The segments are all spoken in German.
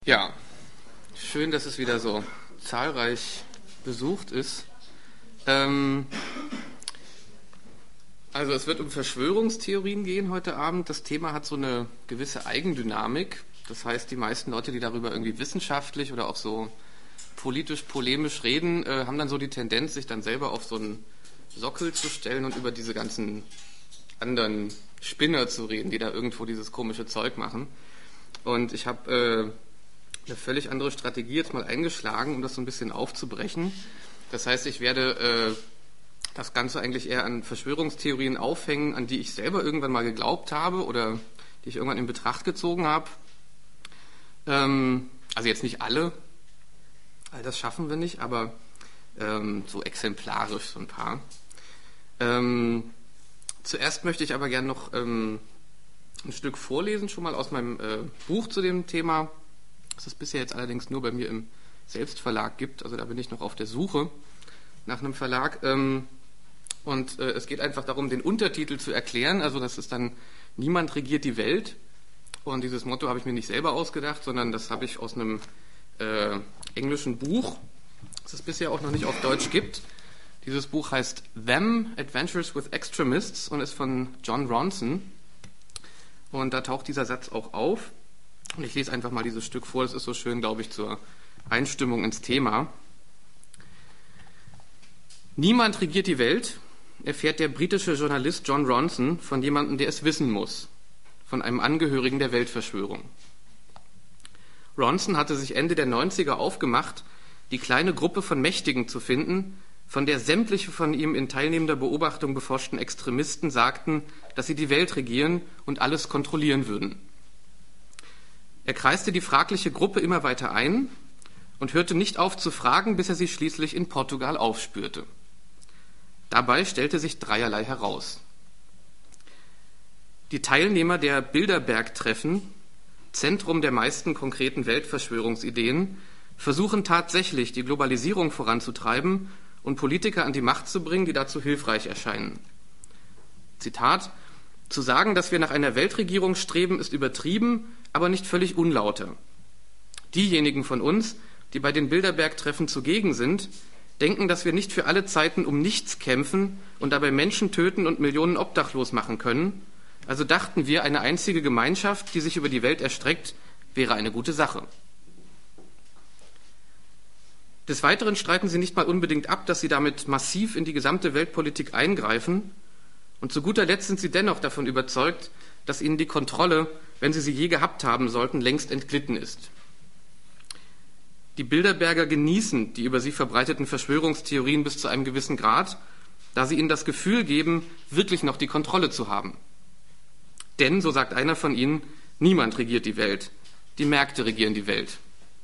Ja, schön, dass es wieder so zahlreich besucht ist. Also es wird um Verschwörungstheorien gehen heute Abend. Das Thema hat so eine gewisse Eigendynamik. Das heißt, die meisten Leute, die darüber irgendwie wissenschaftlich oder auch so politisch-polemisch reden, haben dann so die Tendenz, sich dann selber auf so einen Sockel zu stellen und über diese ganzen anderen Spinner zu reden, die da irgendwo dieses komische Zeug machen. Und ich habe eine völlig andere Strategie jetzt mal eingeschlagen, um das so ein bisschen aufzubrechen. Das heißt, ich werde das Ganze eigentlich eher an Verschwörungstheorien aufhängen, an die ich selber irgendwann mal geglaubt habe oder die ich irgendwann in Betracht gezogen habe. Also jetzt nicht alle, all das schaffen wir nicht, aber so exemplarisch so ein paar. Zuerst möchte ich aber gerne noch ein Stück vorlesen, schon mal aus meinem Buch zu dem Thema, das es bisher jetzt allerdings nur bei mir im Selbstverlag gibt. Also da bin ich noch auf der Suche nach einem Verlag. Und es geht einfach darum, den Untertitel zu erklären. Also das ist dann "Niemand regiert die Welt". Und dieses Motto habe ich mir nicht selber ausgedacht, sondern das habe ich aus einem englischen Buch, das es bisher auch noch nicht auf Deutsch gibt. Dieses Buch heißt Them, Adventures with Extremists und ist von Jon Ronson. Und da taucht dieser Satz auch auf. Und ich lese einfach mal dieses Stück vor. Das ist so schön, glaube ich, zur Einstimmung ins Thema. Niemand regiert die Welt, erfährt der britische Journalist Jon Ronson von jemandem, der es wissen muss, von einem Angehörigen der Weltverschwörung. Ronson hatte sich Ende der 90er aufgemacht, die kleine Gruppe von Mächtigen zu finden, von der sämtliche von ihm in teilnehmender Beobachtung beforschten Extremisten sagten, dass sie die Welt regieren und alles kontrollieren würden. Er kreiste die fragliche Gruppe immer weiter ein und hörte nicht auf zu fragen, bis er sie schließlich in Portugal aufspürte. Dabei stellte sich dreierlei heraus. Die Teilnehmer der Bilderberg-Treffen, Zentrum der meisten konkreten Weltverschwörungsideen, versuchen tatsächlich, die Globalisierung voranzutreiben und Politiker an die Macht zu bringen, die dazu hilfreich erscheinen. Zitat: Zu sagen, dass wir nach einer Weltregierung streben, ist übertrieben, aber nicht völlig unlauter. Diejenigen von uns, die bei den Bilderberg-Treffen zugegen sind, denken, dass wir nicht für alle Zeiten um nichts kämpfen und dabei Menschen töten und Millionen obdachlos machen können. Also dachten wir, eine einzige Gemeinschaft, die sich über die Welt erstreckt, wäre eine gute Sache. Des Weiteren streiten sie nicht mal unbedingt ab, dass sie damit massiv in die gesamte Weltpolitik eingreifen. Und zu guter Letzt sind sie dennoch davon überzeugt, dass ihnen die Kontrolle, wenn sie je gehabt haben sollten, längst entglitten ist. Die Bilderberger genießen die über sie verbreiteten Verschwörungstheorien bis zu einem gewissen Grad, da sie ihnen das Gefühl geben, wirklich noch die Kontrolle zu haben. Denn, so sagt einer von ihnen, niemand regiert die Welt, die Märkte regieren die Welt.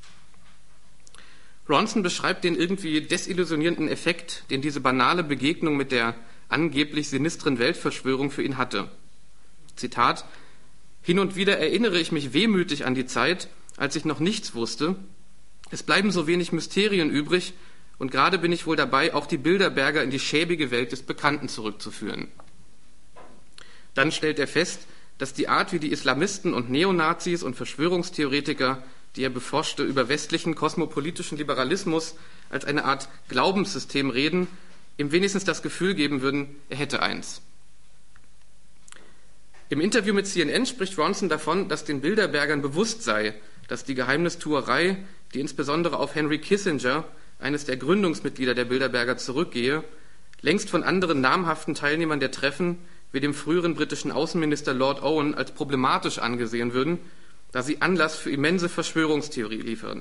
Ronson beschreibt den irgendwie desillusionierenden Effekt, den diese banale Begegnung mit der angeblich sinistren Weltverschwörung für ihn hatte. Zitat: Hin und wieder erinnere ich mich wehmütig an die Zeit, als ich noch nichts wusste. Es bleiben so wenig Mysterien übrig und gerade bin ich wohl dabei, auch die Bilderberger in die schäbige Welt des Bekannten zurückzuführen. Dann stellt er fest, dass die Art, wie die Islamisten und Neonazis und Verschwörungstheoretiker, die er beforschte, über westlichen kosmopolitischen Liberalismus als eine Art Glaubenssystem reden, ihm wenigstens das Gefühl geben würden, er hätte eins. Im Interview mit CNN spricht Ronson davon, dass den Bilderbergern bewusst sei, dass die Geheimnistuerei, die insbesondere auf Henry Kissinger, eines der Gründungsmitglieder der Bilderberger, zurückgehe, längst von anderen namhaften Teilnehmern der Treffen, wie dem früheren britischen Außenminister Lord Owen, als problematisch angesehen würden, da sie Anlass für immense Verschwörungstheorie liefern.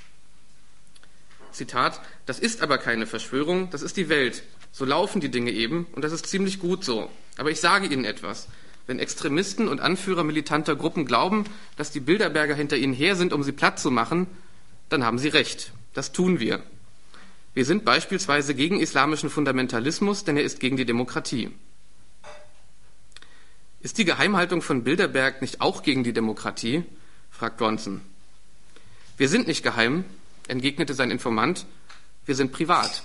Zitat: Das ist aber keine Verschwörung, das ist die Welt. So laufen die Dinge eben und das ist ziemlich gut so. Aber ich sage Ihnen etwas. Wenn Extremisten und Anführer militanter Gruppen glauben, dass die Bilderberger hinter ihnen her sind, um sie platt zu machen, dann haben sie recht. Das tun wir. Wir sind beispielsweise gegen islamischen Fundamentalismus, denn er ist gegen die Demokratie. Ist die Geheimhaltung von Bilderberg nicht auch gegen die Demokratie? Fragt Ronson. Wir sind nicht geheim, entgegnete sein Informant, wir sind privat.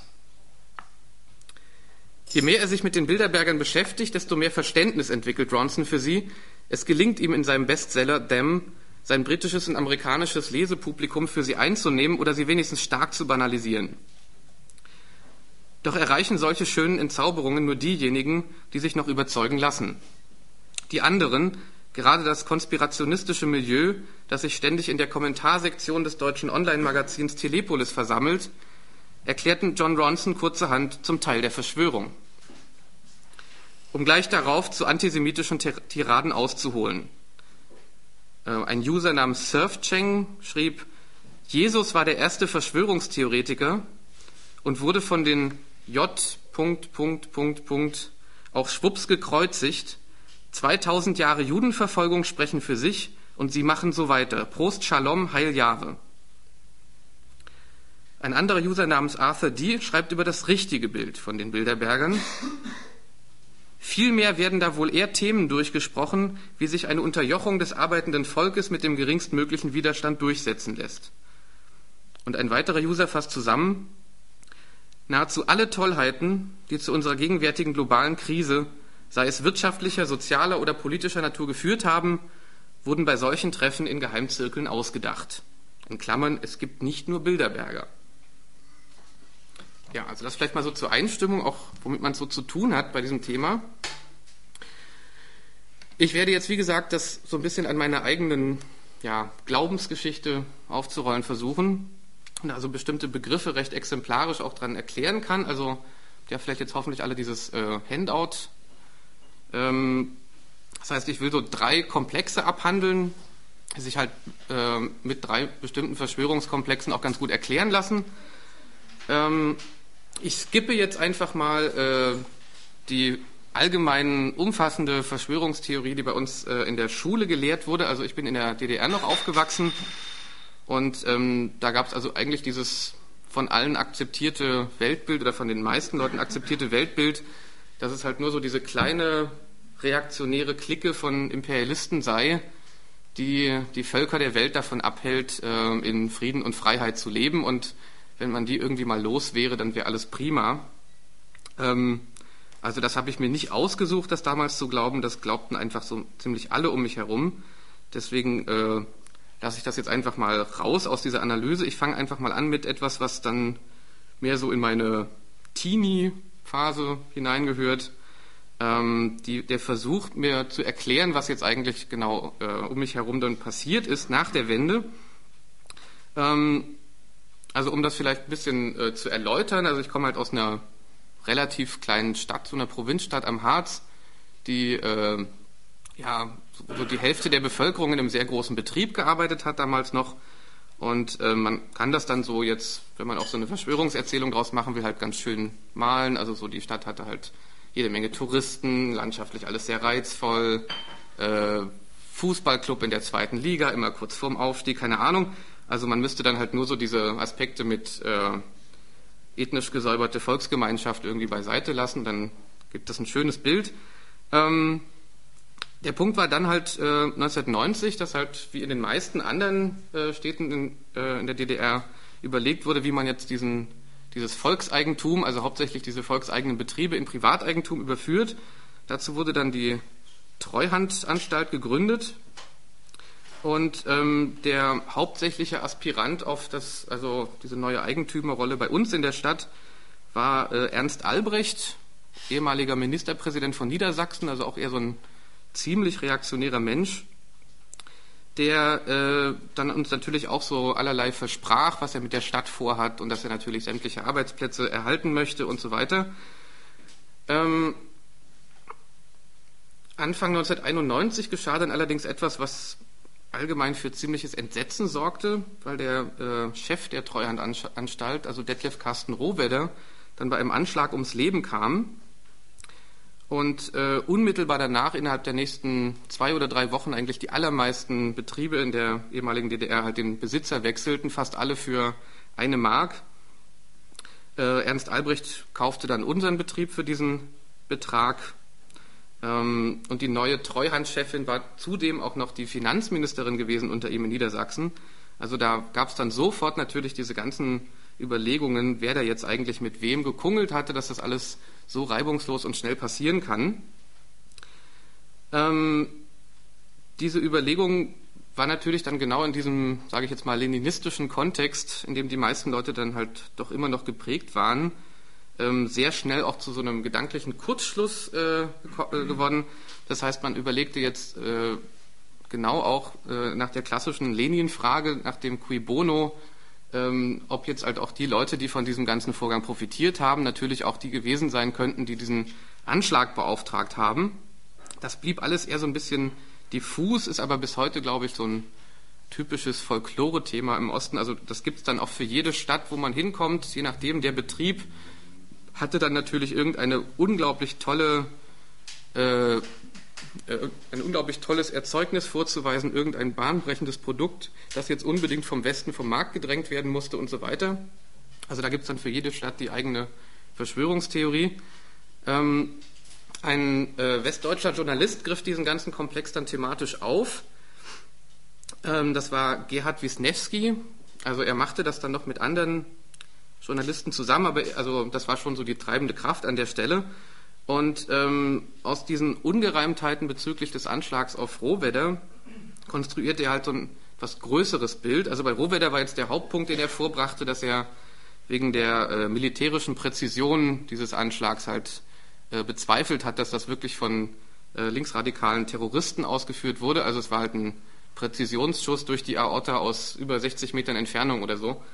Je mehr er sich mit den Bilderbergern beschäftigt, desto mehr Verständnis entwickelt Ronson für sie. Es gelingt ihm in seinem Bestseller Them, sein britisches und amerikanisches Lesepublikum für sie einzunehmen oder sie wenigstens stark zu banalisieren. Doch erreichen solche schönen Entzauberungen nur diejenigen, die sich noch überzeugen lassen. Die anderen, gerade das konspirationistische Milieu, das sich ständig in der Kommentarsektion des deutschen Online-Magazins Telepolis versammelt, erklärten Jon Ronson kurzerhand zum Teil der Verschwörung. Um gleich darauf zu antisemitischen Tiraden auszuholen. Ein User namens Surfcheng schrieb, Jesus war der erste Verschwörungstheoretiker und wurde von den J. auch schwupps gekreuzigt. 2000 Jahre Judenverfolgung sprechen für sich und sie machen so weiter. Prost, Shalom, Heil Jahwe. Ein anderer User namens Arthur D. schreibt über das richtige Bild von den Bilderbergern. Vielmehr werden da wohl eher Themen durchgesprochen, wie sich eine Unterjochung des arbeitenden Volkes mit dem geringstmöglichen Widerstand durchsetzen lässt. Und ein weiterer User fasst zusammen, nahezu alle Tollheiten, die zu unserer gegenwärtigen globalen Krise, sei es wirtschaftlicher, sozialer oder politischer Natur geführt haben, wurden bei solchen Treffen in Geheimzirkeln ausgedacht. In Klammern, es gibt nicht nur Bilderberger. Ja, also das vielleicht mal so zur Einstimmung, auch womit man es so zu tun hat bei diesem Thema. Ich werde jetzt, wie gesagt, das so ein bisschen an meiner eigenen Glaubensgeschichte aufzurollen versuchen und also bestimmte Begriffe recht exemplarisch auch dran erklären kann. Also vielleicht jetzt hoffentlich alle dieses Handout. Das heißt, ich will so 3 Komplexe abhandeln, die sich halt mit 3 bestimmten Verschwörungskomplexen auch ganz gut erklären lassen. Ich skippe jetzt einfach mal die allgemeinen umfassende Verschwörungstheorie, die bei uns in der Schule gelehrt wurde. Also ich bin in der DDR noch aufgewachsen und da gab es also eigentlich dieses von allen akzeptierte Weltbild oder von den meisten Leuten akzeptierte Weltbild, dass es halt nur so diese kleine reaktionäre Clique von Imperialisten sei, die die Völker der Welt davon abhält, in Frieden und Freiheit zu leben, und wenn man die irgendwie mal los wäre, dann wäre alles prima. Also das habe ich mir nicht ausgesucht, das damals zu glauben, das glaubten einfach so ziemlich alle um mich herum. Deswegen lasse ich das jetzt einfach mal raus aus dieser Analyse. Ich fange einfach mal an mit etwas, was dann mehr so in meine Teenie-Phase hineingehört. Der Versuch, mir zu erklären, was jetzt eigentlich genau um mich herum dann passiert ist nach der Wende. Also um das vielleicht ein bisschen zu erläutern, also ich komme halt aus einer relativ kleinen Stadt, so einer Provinzstadt am Harz, die so die Hälfte der Bevölkerung in einem sehr großen Betrieb gearbeitet hat damals noch. Und man kann das dann so jetzt, wenn man auch so eine Verschwörungserzählung draus machen will, halt ganz schön malen. Also so die Stadt hatte halt jede Menge Touristen, landschaftlich alles sehr reizvoll, Fußballclub in der 2. Liga, immer kurz vorm Aufstieg, keine Ahnung. Also man müsste dann halt nur so diese Aspekte mit ethnisch gesäuberte Volksgemeinschaft irgendwie beiseite lassen, dann gibt es ein schönes Bild. Der Punkt war dann halt 1990, dass halt wie in den meisten anderen Städten in der DDR überlegt wurde, wie man jetzt dieses Volkseigentum, also hauptsächlich diese volkseigenen Betriebe in Privateigentum überführt. Dazu wurde dann die Treuhandanstalt gegründet. Und der hauptsächliche Aspirant auf diese neue Eigentümerrolle bei uns in der Stadt war Ernst Albrecht, ehemaliger Ministerpräsident von Niedersachsen, also auch eher so ein ziemlich reaktionärer Mensch, der dann uns natürlich auch so allerlei versprach, was er mit der Stadt vorhat und dass er natürlich sämtliche Arbeitsplätze erhalten möchte und so weiter. Anfang 1991 geschah dann allerdings etwas, was allgemein für ziemliches Entsetzen sorgte, weil der Chef der Treuhandanstalt, also Detlef Carsten Rohwedder, dann bei einem Anschlag ums Leben kam und unmittelbar danach, innerhalb der nächsten 2 oder 3 Wochen, eigentlich die allermeisten Betriebe in der ehemaligen DDR halt den Besitzer wechselten, fast alle für 1 Mark. Ernst Albrecht kaufte dann unseren Betrieb für diesen Betrag. Und die neue Treuhandchefin war zudem auch noch die Finanzministerin gewesen unter ihm in Niedersachsen. Also da gab es dann sofort natürlich diese ganzen Überlegungen, wer da jetzt eigentlich mit wem gekungelt hatte, dass das alles so reibungslos und schnell passieren kann. Diese Überlegungen war natürlich dann genau in diesem, sage ich jetzt mal, leninistischen Kontext, in dem die meisten Leute dann halt doch immer noch geprägt waren, sehr schnell auch zu so einem gedanklichen Kurzschluss geworden. Das heißt, man überlegte jetzt genau auch nach der klassischen Lenin-Frage, nach dem Cui Bono, ob jetzt halt auch die Leute, die von diesem ganzen Vorgang profitiert haben, natürlich auch die gewesen sein könnten, die diesen Anschlag beauftragt haben. Das blieb alles eher so ein bisschen diffus, ist aber bis heute, glaube ich, so ein typisches Folklore-Thema im Osten. Also das gibt es dann auch für jede Stadt, wo man hinkommt, je nachdem. Der Betrieb hatte dann natürlich irgendeine ein unglaublich tolles Erzeugnis vorzuweisen, irgendein bahnbrechendes Produkt, das jetzt unbedingt vom Westen vom Markt gedrängt werden musste und so weiter. Also da gibt es dann für jede Stadt die eigene Verschwörungstheorie. Ein westdeutscher Journalist griff diesen ganzen Komplex dann thematisch auf. Das war Gerhard Wisniewski. Also er machte das dann noch mit anderen Journalisten zusammen, aber also das war schon so die treibende Kraft an der Stelle. Und aus diesen Ungereimtheiten bezüglich des Anschlags auf Rohwedder konstruierte er halt so ein etwas größeres Bild. Also bei Rohwedder war jetzt der Hauptpunkt, den er vorbrachte, dass er wegen der militärischen Präzision dieses Anschlags halt bezweifelt hat, dass das wirklich von linksradikalen Terroristen ausgeführt wurde. Also es war halt ein Präzisionsschuss durch die Aorta aus über 60 Metern Entfernung oder so.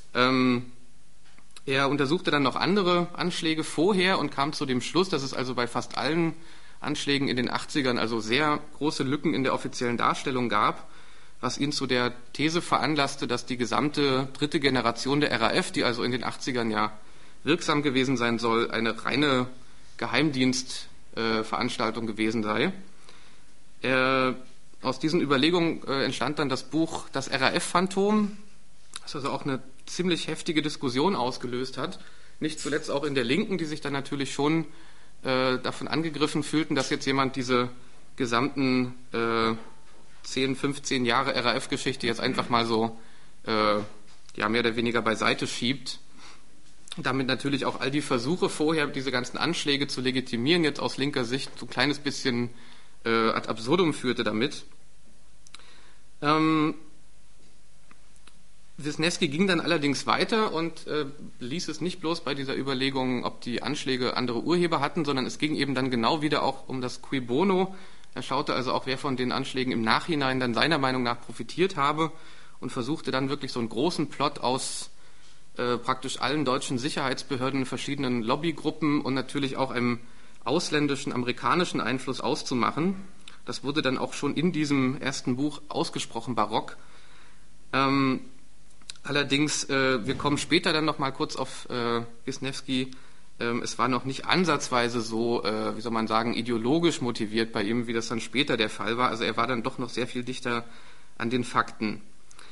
Er untersuchte dann noch andere Anschläge vorher und kam zu dem Schluss, dass es also bei fast allen Anschlägen in den 80ern also sehr große Lücken in der offiziellen Darstellung gab, was ihn zu der These veranlasste, dass die gesamte dritte Generation der RAF, die also in den 80ern ja wirksam gewesen sein soll, eine reine Geheimdienstveranstaltung gewesen sei. Aus diesen Überlegungen entstand dann das Buch Das RAF-Phantom, das also auch eine ziemlich heftige Diskussion ausgelöst hat. Nicht zuletzt auch in der Linken, die sich dann natürlich schon davon angegriffen fühlten, dass jetzt jemand diese gesamten 10, 15 Jahre RAF-Geschichte jetzt einfach mal so mehr oder weniger beiseite schiebt. Damit natürlich auch all die Versuche vorher, diese ganzen Anschläge zu legitimieren, jetzt aus linker Sicht so ein kleines bisschen ad absurdum führte damit. Wisniewski ging dann allerdings weiter und ließ es nicht bloß bei dieser Überlegung, ob die Anschläge andere Urheber hatten, sondern es ging eben dann genau wieder auch um das Cui Bono. Er schaute also auch, wer von den Anschlägen im Nachhinein dann seiner Meinung nach profitiert habe und versuchte dann wirklich so einen großen Plot aus praktisch allen deutschen Sicherheitsbehörden, verschiedenen Lobbygruppen und natürlich auch einem ausländischen, amerikanischen Einfluss auszumachen. Das wurde dann auch schon in diesem ersten Buch ausgesprochen barock. Allerdings, wir kommen später dann noch mal kurz auf Wisniewski. Es war noch nicht ansatzweise so, wie soll man sagen, ideologisch motiviert bei ihm, wie das dann später der Fall war. Also er war dann doch noch sehr viel dichter an den Fakten.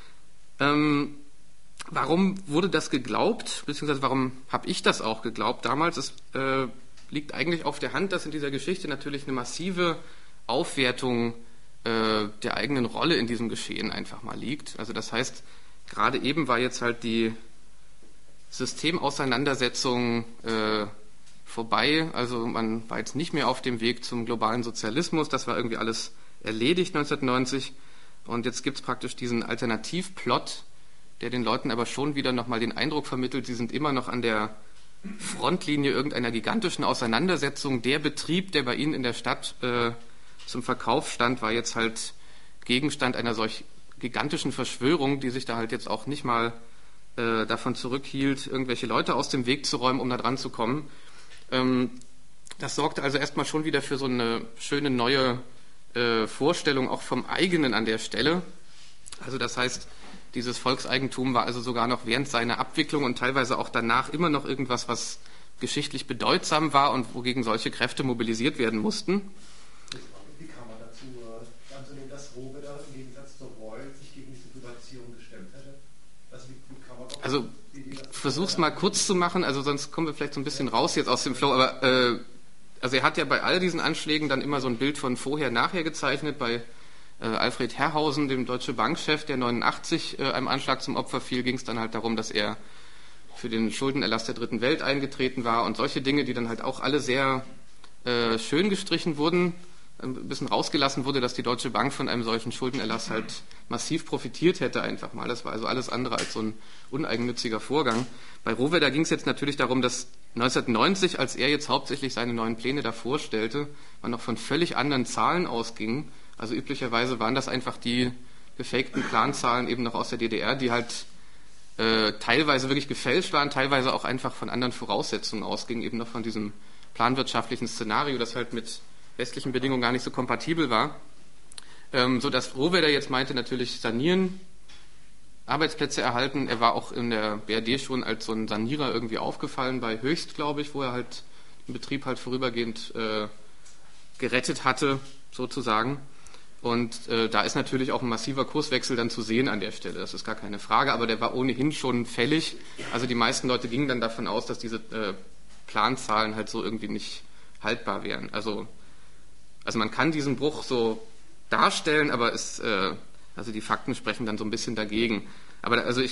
Warum wurde das geglaubt, beziehungsweise warum habe ich das auch geglaubt damals? Es liegt eigentlich auf der Hand, dass in dieser Geschichte natürlich eine massive Aufwertung der eigenen Rolle in diesem Geschehen einfach mal liegt. Also das heißt, gerade eben war jetzt halt die Systemauseinandersetzung vorbei. Also man war jetzt nicht mehr auf dem Weg zum globalen Sozialismus. Das war irgendwie alles erledigt 1990. Und jetzt gibt es praktisch diesen Alternativplot, der den Leuten aber schon wieder nochmal den Eindruck vermittelt, sie sind immer noch an der Frontlinie irgendeiner gigantischen Auseinandersetzung. Der Betrieb, der bei ihnen in der Stadt zum Verkauf stand, war jetzt halt Gegenstand einer solch gigantischen Verschwörung, die sich da halt jetzt auch nicht mal davon zurückhielt, irgendwelche Leute aus dem Weg zu räumen, um da dran zu kommen. Das sorgte also erstmal schon wieder für so eine schöne neue Vorstellung auch vom eigenen an der Stelle. Also das heißt, dieses Volkseigentum war also sogar noch während seiner Abwicklung und teilweise auch danach immer noch irgendwas, was geschichtlich bedeutsam war und wogegen solche Kräfte mobilisiert werden mussten. Wie kam man dazu, anzunehmen, dass Rohwedder im Gegensatz zur Royal sich gegen diese Privatisierung gestemmt hätte? Also ich versuch's mal kurz zu machen, also sonst kommen wir vielleicht so ein bisschen raus jetzt aus dem Flow, aber also er hat ja bei all diesen Anschlägen dann immer so ein Bild von vorher-nachher gezeichnet. Bei Alfred Herrhausen, dem Deutsche Bank-Chef, der 89 einem Anschlag zum Opfer fiel, ging es dann halt darum, dass er für den Schuldenerlass der Dritten Welt eingetreten war und solche Dinge, die dann halt auch alle sehr schön gestrichen wurden. ein bisschen rausgelassen wurde, dass die Deutsche Bank von einem solchen Schuldenerlass halt massiv profitiert hätte einfach mal. Das war also alles andere als so ein uneigennütziger Vorgang. Bei Rohwedder ging es jetzt natürlich darum, dass 1990, als er jetzt hauptsächlich seine neuen Pläne da vorstellte, man noch von völlig anderen Zahlen ausging. Also üblicherweise waren das einfach die gefakten Planzahlen eben noch aus der DDR, die halt teilweise wirklich gefälscht waren, teilweise auch einfach von anderen Voraussetzungen ausgingen, eben noch von diesem planwirtschaftlichen Szenario, das halt mit westlichen Bedingungen gar nicht so kompatibel war, sodass Rohwedder jetzt meinte, natürlich sanieren, Arbeitsplätze erhalten. Er war auch in der BRD schon als so ein Sanierer irgendwie aufgefallen, bei Höchst, glaube ich, wo er halt den Betrieb halt vorübergehend gerettet hatte, sozusagen. Und da ist natürlich auch ein massiver Kurswechsel dann zu sehen an der Stelle, das ist gar keine Frage, aber der war ohnehin schon fällig. Also die meisten Leute gingen dann davon aus, dass diese Planzahlen halt so irgendwie nicht haltbar wären. Also man kann diesen Bruch so darstellen, aber also die Fakten sprechen dann so ein bisschen dagegen. Aber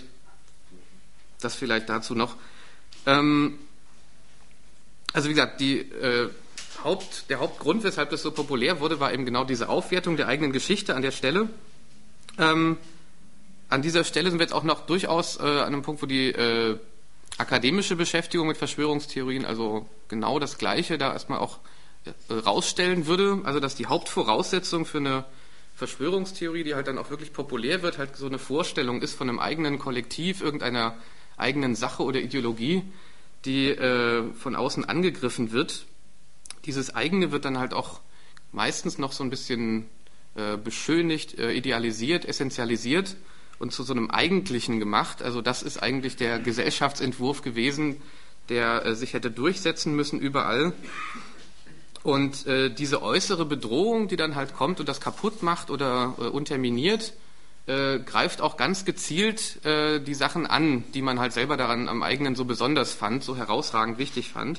das vielleicht dazu noch. Also wie gesagt, der Hauptgrund, weshalb das so populär wurde, war eben genau diese Aufwertung der eigenen Geschichte an der Stelle. An dieser Stelle sind wir jetzt auch noch durchaus an einem Punkt, wo die akademische Beschäftigung mit Verschwörungstheorien, also genau das Gleiche, da erstmal auch rausstellen würde, also dass die Hauptvoraussetzung für eine Verschwörungstheorie, die halt dann auch wirklich populär wird, halt so eine Vorstellung ist von einem eigenen Kollektiv, irgendeiner eigenen Sache oder Ideologie, die von außen angegriffen wird. Dieses eigene wird dann halt auch meistens noch so ein bisschen beschönigt, idealisiert, essentialisiert und zu so einem Eigentlichen gemacht. Also das ist eigentlich der Gesellschaftsentwurf gewesen, der sich hätte durchsetzen müssen überall. Und diese äußere Bedrohung, die dann halt kommt und das kaputt macht oder unterminiert, greift auch ganz gezielt die Sachen an, die man halt selber daran am eigenen so besonders fand, so herausragend wichtig fand.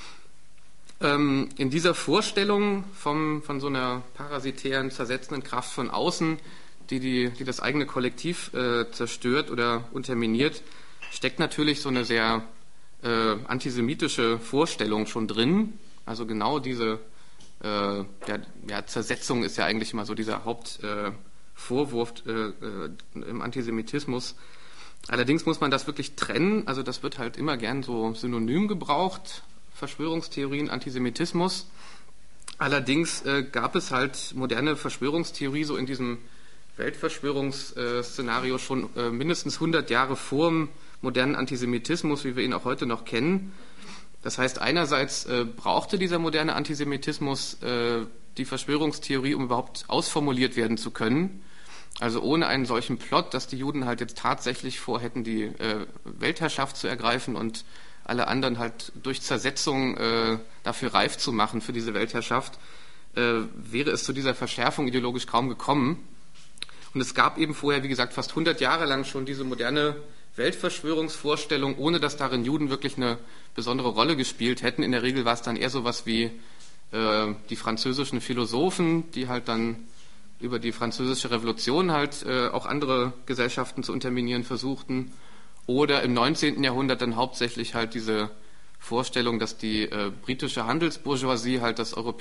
In dieser Vorstellung von so einer parasitären, zersetzenden Kraft von außen, die das eigene Kollektiv zerstört oder unterminiert, steckt natürlich so eine sehr antisemitische Vorstellung schon drin. Also genau diese Zersetzung ist ja eigentlich immer so dieser Hauptvorwurf im Antisemitismus. Allerdings muss man das wirklich trennen. Also das wird halt immer gern so synonym gebraucht, Verschwörungstheorien, Antisemitismus. Allerdings gab es halt moderne Verschwörungstheorie so in diesem Weltverschwörungsszenario schon mindestens 100 Jahre vor dem modernen Antisemitismus, wie wir ihn auch heute noch kennen. Das heißt, einerseits brauchte dieser moderne Antisemitismus die Verschwörungstheorie, um überhaupt ausformuliert werden zu können. Also ohne einen solchen Plot, dass die Juden halt jetzt tatsächlich vorhätten, die Weltherrschaft zu ergreifen und alle anderen halt durch Zersetzung dafür reif zu machen für diese Weltherrschaft, wäre es zu dieser Verschärfung ideologisch kaum gekommen. Und es gab eben vorher, wie gesagt, fast 100 Jahre lang schon diese moderne Weltverschwörungsvorstellung, ohne dass darin Juden wirklich eine besondere Rolle gespielt hätten. In der Regel war es dann eher sowas wie die französischen Philosophen, die halt dann über die französische Revolution halt auch andere Gesellschaften zu unterminieren versuchten. Oder im 19. Jahrhundert dann hauptsächlich halt diese Vorstellung, dass die britische Handelsbourgeoisie halt also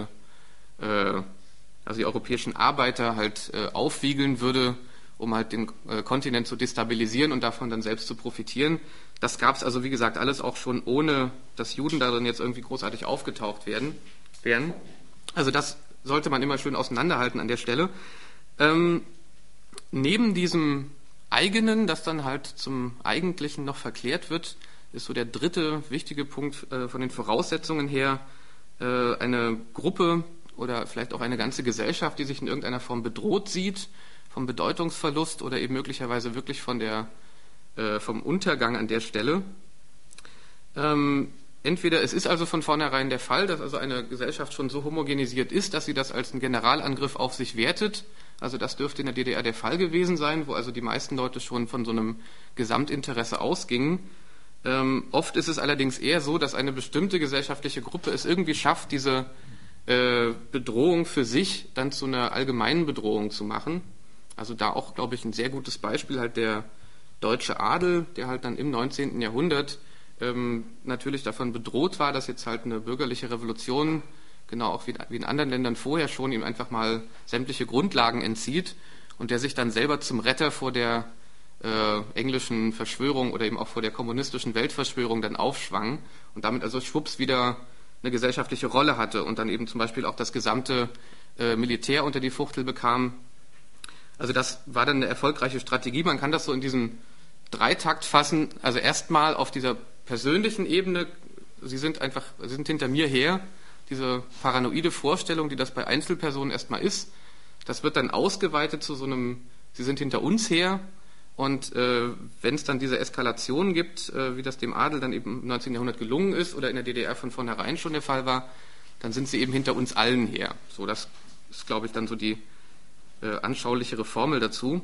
die europäischen Arbeiter halt aufwiegeln würde, um halt den Kontinent zu destabilisieren und davon dann selbst zu profitieren. Das gab es also, wie gesagt, alles auch schon, ohne dass Juden darin jetzt irgendwie großartig aufgetaucht wären. Also das sollte man immer schön auseinanderhalten an der Stelle. Neben diesem Eigenen, das dann halt zum Eigentlichen noch verklärt wird, ist so der dritte wichtige Punkt von den Voraussetzungen her eine Gruppe oder vielleicht auch eine ganze Gesellschaft, die sich in irgendeiner Form bedroht sieht, vom Bedeutungsverlust oder eben möglicherweise wirklich vom Untergang an der Stelle. Entweder es ist also von vornherein der Fall, dass also eine Gesellschaft schon so homogenisiert ist, dass sie das als einen Generalangriff auf sich wertet. Also das dürfte in der DDR der Fall gewesen sein, wo also die meisten Leute schon von so einem Gesamtinteresse ausgingen. Oft ist es allerdings eher so, dass eine bestimmte gesellschaftliche Gruppe es irgendwie schafft, diese Bedrohung für sich dann zu einer allgemeinen Bedrohung zu machen. Also da auch, glaube ich, ein sehr gutes Beispiel halt der deutsche Adel, der halt dann im 19. Jahrhundert natürlich davon bedroht war, dass jetzt halt eine bürgerliche Revolution genau auch wie in anderen Ländern vorher schon, ihm einfach mal sämtliche Grundlagen entzieht und der sich dann selber zum Retter vor der englischen Verschwörung oder eben auch vor der kommunistischen Weltverschwörung dann aufschwang und damit also schwupps wieder eine gesellschaftliche Rolle hatte und dann eben zum Beispiel auch das gesamte Militär unter die Fuchtel bekam. Also das war dann eine erfolgreiche Strategie. Man kann das so in diesem Dreitakt fassen. Also erstmal auf dieser persönlichen Ebene, Sie sind hinter mir her, diese paranoide Vorstellung, die das bei Einzelpersonen erstmal ist. Das wird dann ausgeweitet zu so einem, Sie sind hinter uns her. Und wenn es dann diese Eskalation gibt, wie das dem Adel dann eben im 19. Jahrhundert gelungen ist oder in der DDR von vornherein schon der Fall war, dann sind sie eben hinter uns allen her. So, das ist, glaube ich, dann so die anschaulichere Formel dazu.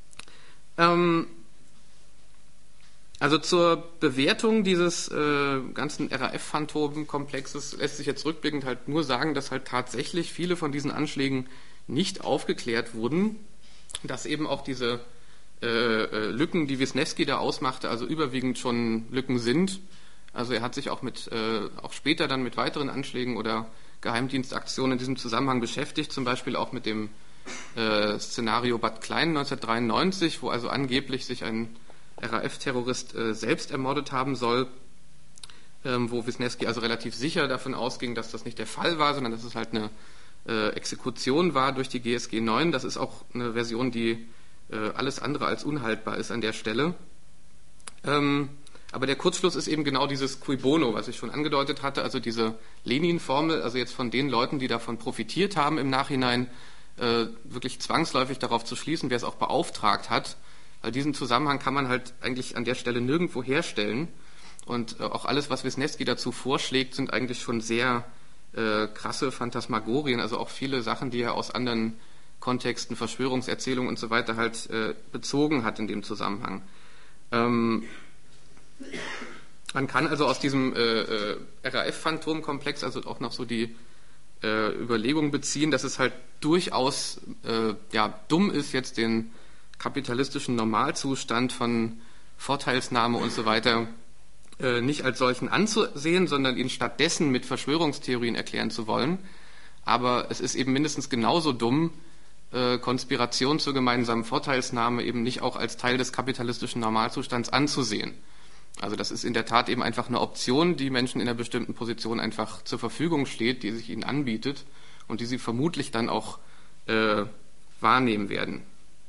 Also zur Bewertung dieses ganzen RAF-Phantom-Komplexes lässt sich jetzt rückblickend halt nur sagen, dass halt tatsächlich viele von diesen Anschlägen nicht aufgeklärt wurden, dass eben auch diese Lücken, die Wisniewski da ausmachte, also überwiegend schon Lücken sind. Also er hat sich auch auch später dann mit weiteren Anschlägen oder Geheimdienstaktionen in diesem Zusammenhang beschäftigt, zum Beispiel auch mit dem Szenario Bad Klein 1993, wo also angeblich sich ein RAF-Terrorist selbst ermordet haben soll, wo Wisniewski also relativ sicher davon ausging, dass das nicht der Fall war, sondern dass es halt eine Exekution war durch die GSG 9. Das ist auch eine Version, die alles andere als unhaltbar ist an der Stelle. Aber der Kurzschluss ist eben genau dieses Cui Bono, was ich schon angedeutet hatte, also diese Lenin-Formel, also jetzt von den Leuten, die davon profitiert haben im Nachhinein, wirklich zwangsläufig darauf zu schließen, wer es auch beauftragt hat, weil diesen Zusammenhang kann man halt eigentlich an der Stelle nirgendwo herstellen und auch alles, was Wisniewski dazu vorschlägt, sind eigentlich schon sehr krasse Phantasmagorien, also auch viele Sachen, die er aus anderen Kontexten, Verschwörungserzählungen und so weiter halt bezogen hat in dem Zusammenhang. Man kann also aus diesem RAF-Phantom-Komplex also auch noch so die Überlegung beziehen, dass es halt durchaus dumm ist, jetzt den kapitalistischen Normalzustand von Vorteilsnahme und so weiter nicht als solchen anzusehen, sondern ihn stattdessen mit Verschwörungstheorien erklären zu wollen. Aber es ist eben mindestens genauso dumm, Konspiration zur gemeinsamen Vorteilsnahme eben nicht auch als Teil des kapitalistischen Normalzustands anzusehen. Also das ist in der Tat eben einfach eine Option, die Menschen in einer bestimmten Position einfach zur Verfügung steht, die sich ihnen anbietet und die sie vermutlich dann auch wahrnehmen werden.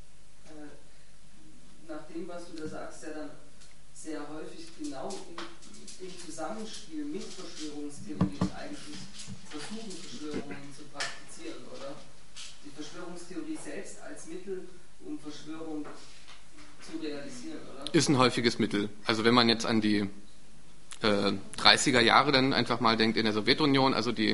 Nach dem, was du da sagst, ja dann sehr häufig genau im Zusammenspiel mit Verschwörungstheorien eigentlich versuchen, Verschwörungen zu praktizieren, oder? Die Verschwörungstheorie selbst als Mittel, um Verschwörung zu realisieren, oder? Ist ein häufiges Mittel. Also wenn man jetzt an die 30er Jahre dann einfach mal denkt in der Sowjetunion, also die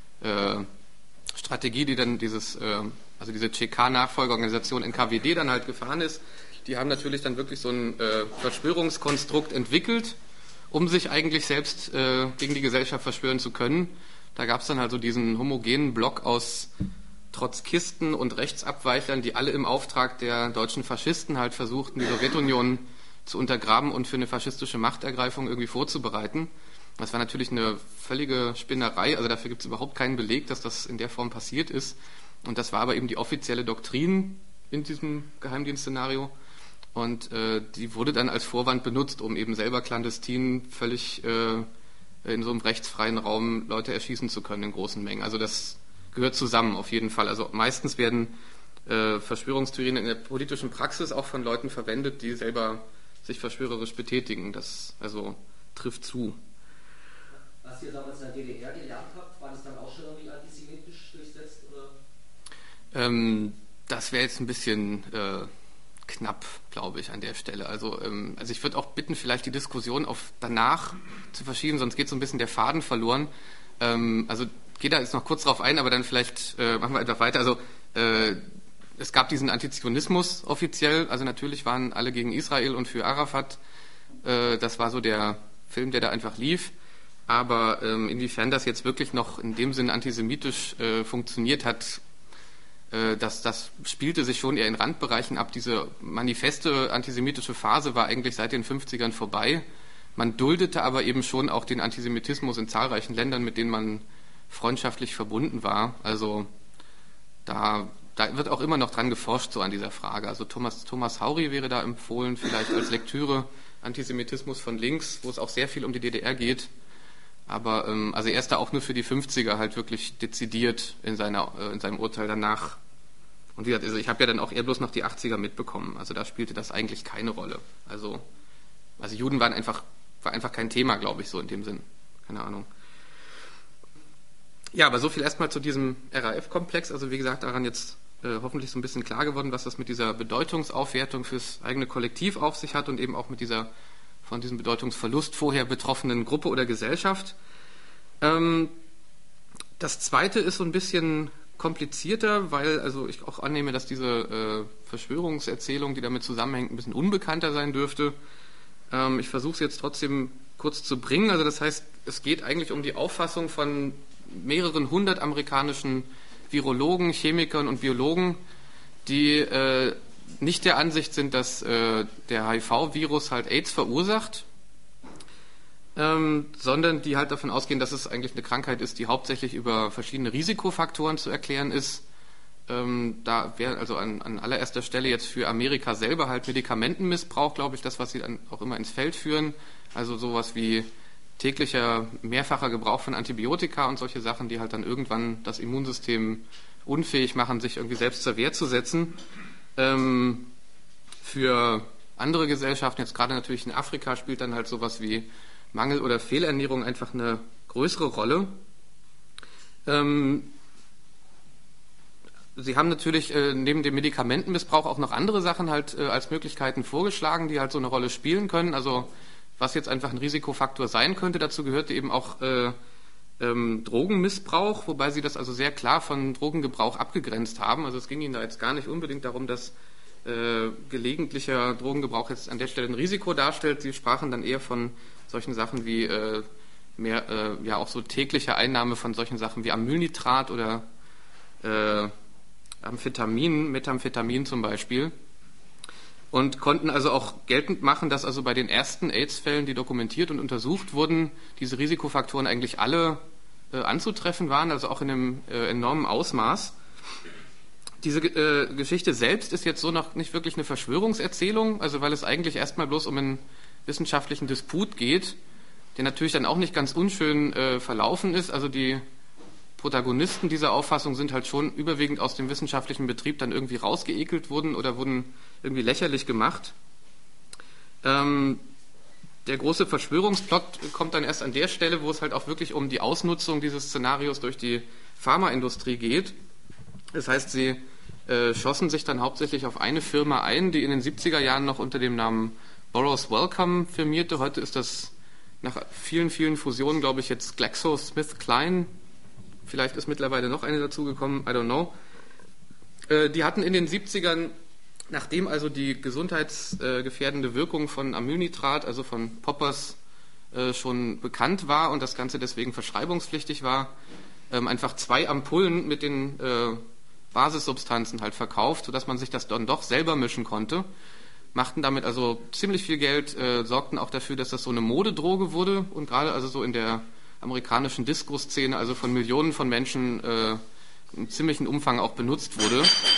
Strategie, die dann diese CK-Nachfolgeorganisation NKWD dann halt gefahren ist, die haben natürlich dann wirklich so ein Verschwörungskonstrukt entwickelt, um sich eigentlich selbst gegen die Gesellschaft verschwören zu können. Da gab es dann also diesen homogenen Block aus Trotzkisten und Rechtsabweichlern, die alle im Auftrag der deutschen Faschisten halt versuchten, die Sowjetunion zu untergraben und für eine faschistische Machtergreifung irgendwie vorzubereiten. Das war natürlich eine völlige Spinnerei, also dafür gibt es überhaupt keinen Beleg, dass das in der Form passiert ist. Und das war aber eben die offizielle Doktrin in diesem Geheimdienstszenario. Und die wurde dann als Vorwand benutzt, um eben selber clandestin völlig in so einem rechtsfreien Raum Leute erschießen zu können in großen Mengen. Also das gehört zusammen auf jeden Fall. Also meistens werden Verschwörungstheorien in der politischen Praxis auch von Leuten verwendet, die selber sich verschwörerisch betätigen. Das also trifft zu. Was ihr damals in der DDR gelernt habt, war das dann auch schon irgendwie antisemitisch durchsetzt? Oder? Das wäre jetzt ein bisschen knapp, glaube ich, an der Stelle. Also ich würde auch bitten, vielleicht die Diskussion auf danach zu verschieben, sonst geht so ein bisschen der Faden verloren. Also gehe da jetzt noch kurz drauf ein, aber dann vielleicht machen wir einfach weiter. Also es gab diesen Antizionismus offiziell, also natürlich waren alle gegen Israel und für Arafat. Das war so der Film, der da einfach lief. Aber inwiefern das jetzt wirklich noch in dem Sinn antisemitisch funktioniert hat, das spielte sich schon eher in Randbereichen ab. Diese manifeste antisemitische Phase war eigentlich seit den 50ern vorbei. Man duldete aber eben schon auch den Antisemitismus in zahlreichen Ländern, mit denen man freundschaftlich verbunden war. Also da wird auch immer noch dran geforscht, so an dieser Frage. Also Thomas Haury wäre da empfohlen, vielleicht als Lektüre Antisemitismus von links, wo es auch sehr viel um die DDR geht. Aber also er ist da auch nur für die 50er halt wirklich dezidiert in seinem Urteil danach. Und wie gesagt, also ich habe ja dann auch eher bloß noch die 80er mitbekommen. Also da spielte das eigentlich keine Rolle. Also Juden war einfach kein Thema, glaube ich, so in dem Sinn. Keine Ahnung. Ja, aber so viel erstmal zu diesem RAF-Komplex. Also wie gesagt, daran jetzt hoffentlich so ein bisschen klar geworden, was das mit dieser Bedeutungsaufwertung fürs eigene Kollektiv auf sich hat und eben auch mit dieser von diesem Bedeutungsverlust vorher betroffenen Gruppe oder Gesellschaft. Das Zweite ist so ein bisschen komplizierter, weil also ich auch annehme, dass diese Verschwörungserzählung, die damit zusammenhängt, ein bisschen unbekannter sein dürfte. Ich versuche es jetzt trotzdem kurz zu bringen. Also das heißt, es geht eigentlich um die Auffassung von mehreren hundert amerikanischen Virologen, Chemikern und Biologen, die nicht der Ansicht sind, dass der HIV-Virus halt AIDS verursacht, sondern die halt davon ausgehen, dass es eigentlich eine Krankheit ist, die hauptsächlich über verschiedene Risikofaktoren zu erklären ist. Da wäre also an allererster Stelle jetzt für Amerika selber halt Medikamentenmissbrauch, glaube ich, das, was sie dann auch immer ins Feld führen. Also sowas wie täglicher, mehrfacher Gebrauch von Antibiotika und solche Sachen, die halt dann irgendwann das Immunsystem unfähig machen, sich irgendwie selbst zur Wehr zu setzen. Für andere Gesellschaften, jetzt gerade natürlich in Afrika, spielt dann halt sowas wie Mangel- oder Fehlernährung einfach eine größere Rolle. Sie haben natürlich neben dem Medikamentenmissbrauch auch noch andere Sachen halt als Möglichkeiten vorgeschlagen, die halt so eine Rolle spielen können. Also was jetzt einfach ein Risikofaktor sein könnte, dazu gehörte eben auch Drogenmissbrauch, wobei sie das also sehr klar von Drogengebrauch abgegrenzt haben. Also es ging ihnen da jetzt gar nicht unbedingt darum, dass gelegentlicher Drogengebrauch jetzt an der Stelle ein Risiko darstellt. Sie sprachen dann eher von solchen Sachen wie ja auch so tägliche Einnahme von solchen Sachen wie Amylnitrat oder Methamphetamin zum Beispiel. Und konnten also auch geltend machen, dass also bei den ersten AIDS-Fällen, die dokumentiert und untersucht wurden, diese Risikofaktoren eigentlich alle anzutreffen waren, also auch in einem enormen Ausmaß. Diese Geschichte selbst ist jetzt so noch nicht wirklich eine Verschwörungserzählung, also weil es eigentlich erstmal bloß um einen wissenschaftlichen Disput geht, der natürlich dann auch nicht ganz unschön verlaufen ist. Also die Protagonisten dieser Auffassung sind halt schon überwiegend aus dem wissenschaftlichen Betrieb dann irgendwie rausgeekelt wurden oder wurden irgendwie lächerlich gemacht. Der große Verschwörungsplot kommt dann erst an der Stelle, wo es halt auch wirklich um die Ausnutzung dieses Szenarios durch die Pharmaindustrie geht. Das heißt, sie schossen sich dann hauptsächlich auf eine Firma ein, die in den 70er Jahren noch unter dem Namen Burroughs Wellcome firmierte. Heute ist das nach vielen, vielen Fusionen, glaube ich, jetzt GlaxoSmithKline. Vielleicht ist mittlerweile noch eine dazugekommen, I don't know. Die hatten in den 70ern, nachdem also die gesundheitsgefährdende Wirkung von Amylnitrat, also von Poppers, schon bekannt war und das Ganze deswegen verschreibungspflichtig war, einfach 2 Ampullen mit den Basissubstanzen halt verkauft, sodass man sich das dann doch selber mischen konnte. Machten damit also ziemlich viel Geld, sorgten auch dafür, dass das so eine Modedroge wurde und gerade also so in der amerikanischen Disco-Szene, also von Millionen von Menschen im ziemlichen Umfang auch benutzt wurde.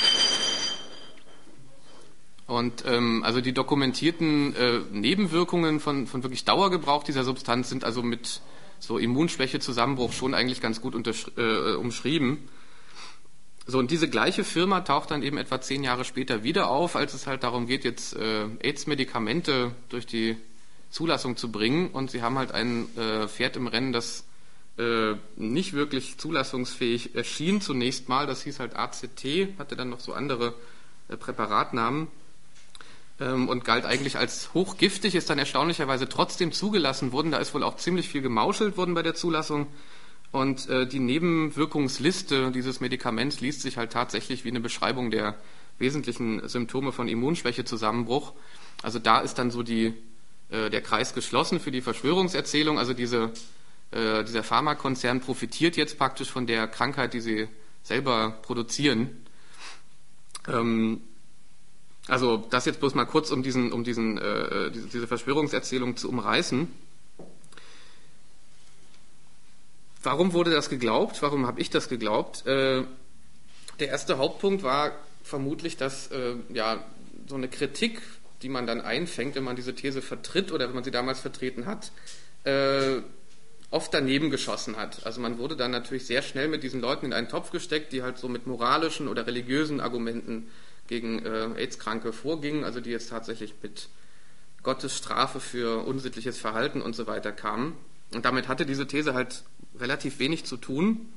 Und also die dokumentierten Nebenwirkungen von wirklich Dauergebrauch dieser Substanz sind also mit so Immunschwäche-Zusammenbruch schon eigentlich ganz gut umschrieben. So, und diese gleiche Firma taucht dann eben etwa 10 Jahre später wieder auf, als es halt darum geht, jetzt AIDS-Medikamente durch die Zulassung zu bringen. Und sie haben halt ein Pferd im Rennen, das nicht wirklich zulassungsfähig erschien zunächst mal. Das hieß halt AZT, hatte dann noch so andere Präparatnamen und galt eigentlich als hochgiftig, ist dann erstaunlicherweise trotzdem zugelassen worden. Da ist wohl auch ziemlich viel gemauschelt worden bei der Zulassung. Und die Nebenwirkungsliste dieses Medikaments liest sich halt tatsächlich wie eine Beschreibung der wesentlichen Symptome von Immunschwäche-Zusammenbruch. Also da ist dann so der Kreis geschlossen für die Verschwörungserzählung. Also dieser Pharmakonzern profitiert jetzt praktisch von der Krankheit, die sie selber produzieren. Also das jetzt bloß mal kurz, um diese Verschwörungserzählung zu umreißen. Warum wurde das geglaubt? Warum habe ich das geglaubt? Der erste Hauptpunkt war vermutlich, dass so eine Kritik, die man dann einfängt, wenn man diese These vertritt oder wenn man sie damals vertreten hat, oft daneben geschossen hat. Also man wurde dann natürlich sehr schnell mit diesen Leuten in einen Topf gesteckt, die halt so mit moralischen oder religiösen Argumenten gegen AIDS-Kranke vorgingen, also die jetzt tatsächlich mit Gottes Strafe für unsittliches Verhalten und so weiter kamen. Und damit hatte diese These halt relativ wenig zu tun.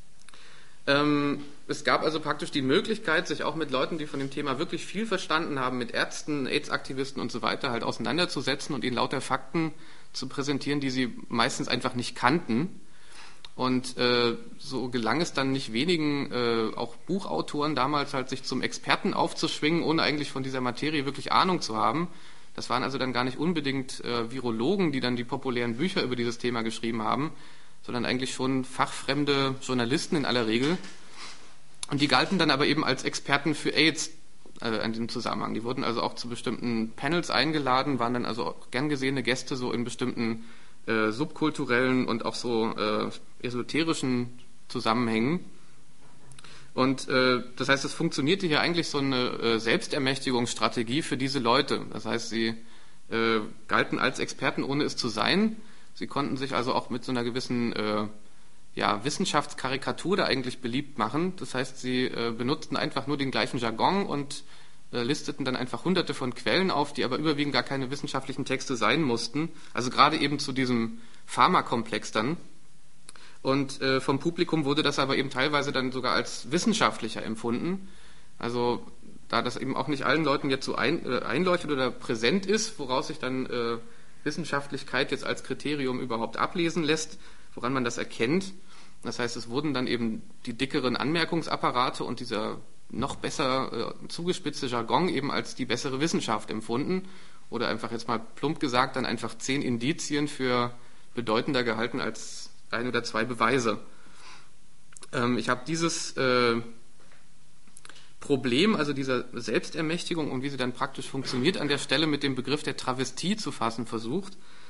Es gab also praktisch die Möglichkeit, sich auch mit Leuten, die von dem Thema wirklich viel verstanden haben, mit Ärzten, AIDS-Aktivisten und so weiter, halt auseinanderzusetzen und ihnen lauter Fakten zu präsentieren, die sie meistens einfach nicht kannten. Und so gelang es dann nicht wenigen, auch Buchautoren damals halt sich zum Experten aufzuschwingen, ohne eigentlich von dieser Materie wirklich Ahnung zu haben. Das waren also dann gar nicht unbedingt Virologen, die dann die populären Bücher über dieses Thema geschrieben haben, sondern eigentlich schon fachfremde Journalisten in aller Regel. Und die galten dann aber eben als Experten für AIDS in diesem Zusammenhang. Die wurden also auch zu bestimmten Panels eingeladen, waren dann also auch gern gesehene Gäste so in bestimmten subkulturellen und auch so esoterischen Zusammenhängen. Und das heißt, es funktionierte hier eigentlich so eine Selbstermächtigungsstrategie für diese Leute. Das heißt, sie galten als Experten, ohne es zu sein. Sie konnten sich also auch mit so einer gewissen Wissenschaftskarikatur da eigentlich beliebt machen. Das heißt, sie benutzten einfach nur den gleichen Jargon und listeten dann einfach hunderte von Quellen auf, die aber überwiegend gar keine wissenschaftlichen Texte sein mussten. Also gerade eben zu diesem Pharmakomplex dann. Und vom Publikum wurde das aber eben teilweise dann sogar als wissenschaftlicher empfunden. Also da das eben auch nicht allen Leuten jetzt so einleuchtet oder präsent ist, woraus sich dann Wissenschaftlichkeit jetzt als Kriterium überhaupt ablesen lässt, woran man das erkennt. Das heißt, es wurden dann eben die dickeren Anmerkungsapparate und dieser noch besser zugespitzte Jargon eben als die bessere Wissenschaft empfunden. Oder einfach jetzt mal plump gesagt, dann einfach 10 Indizien für bedeutender gehalten als 1 oder 2 Beweise. Ich habe dieses Problem, also dieser Selbstermächtigung und wie sie dann praktisch funktioniert, an der Stelle mit dem Begriff der Travestie zu fassen versucht.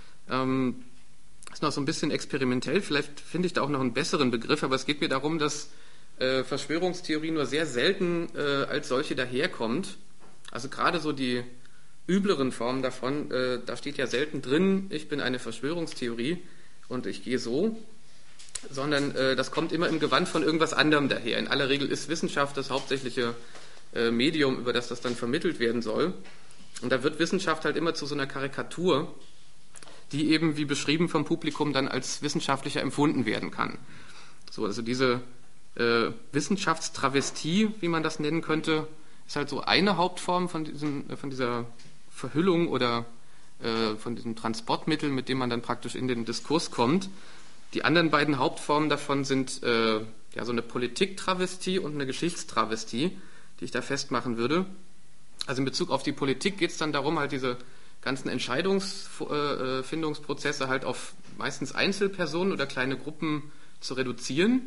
Ist noch so ein bisschen experimentell, vielleicht finde ich da auch noch einen besseren Begriff, aber es geht mir darum, dass Verschwörungstheorie nur sehr selten als solche daherkommt. Also gerade so die übleren Formen davon, da steht ja selten drin, ich bin eine Verschwörungstheorie und ich gehe so, sondern das kommt immer im Gewand von irgendwas anderem daher. In aller Regel ist Wissenschaft das hauptsächliche Medium, über das dann vermittelt werden soll. Und da wird Wissenschaft halt immer zu so einer Karikatur, die eben, wie beschrieben vom Publikum, dann als wissenschaftlicher empfunden werden kann. So, also diese Wissenschaftstravestie, wie man das nennen könnte, ist halt so eine Hauptform von dieser Verhüllung oder von diesem Transportmittel, mit dem man dann praktisch in den Diskurs kommt. Die anderen beiden Hauptformen davon sind so eine Politiktravestie und eine Geschichtstravestie, die ich da festmachen würde. Also in Bezug auf die Politik geht es dann darum, halt diese ganzen Entscheidungsfindungsprozesse halt auf meistens Einzelpersonen oder kleine Gruppen zu reduzieren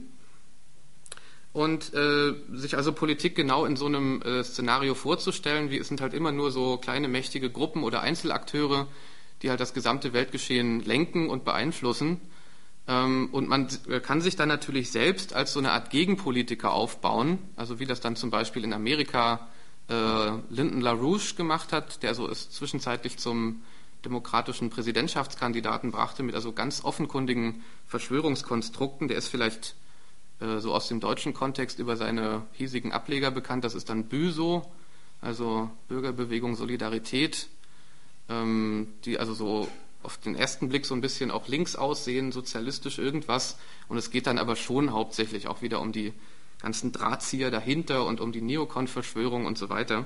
und sich also Politik genau in so einem Szenario vorzustellen, wie es sind halt immer nur so kleine mächtige Gruppen oder Einzelakteure, die halt das gesamte Weltgeschehen lenken und beeinflussen. Und man kann sich dann natürlich selbst als so eine Art Gegenpolitiker aufbauen, also wie das dann zum Beispiel in Amerika Lyndon LaRouche gemacht hat, der so es zwischenzeitlich zum demokratischen Präsidentschaftskandidaten brachte, mit also ganz offenkundigen Verschwörungskonstrukten. Der ist vielleicht so aus dem deutschen Kontext über seine hiesigen Ableger bekannt. Das ist dann BÜSO, also Bürgerbewegung Solidarität, die also so auf den ersten Blick so ein bisschen auch links aussehen, sozialistisch irgendwas. Und es geht dann aber schon hauptsächlich auch wieder um die ganzen Drahtzieher dahinter und um die Neokon-Verschwörung und so weiter.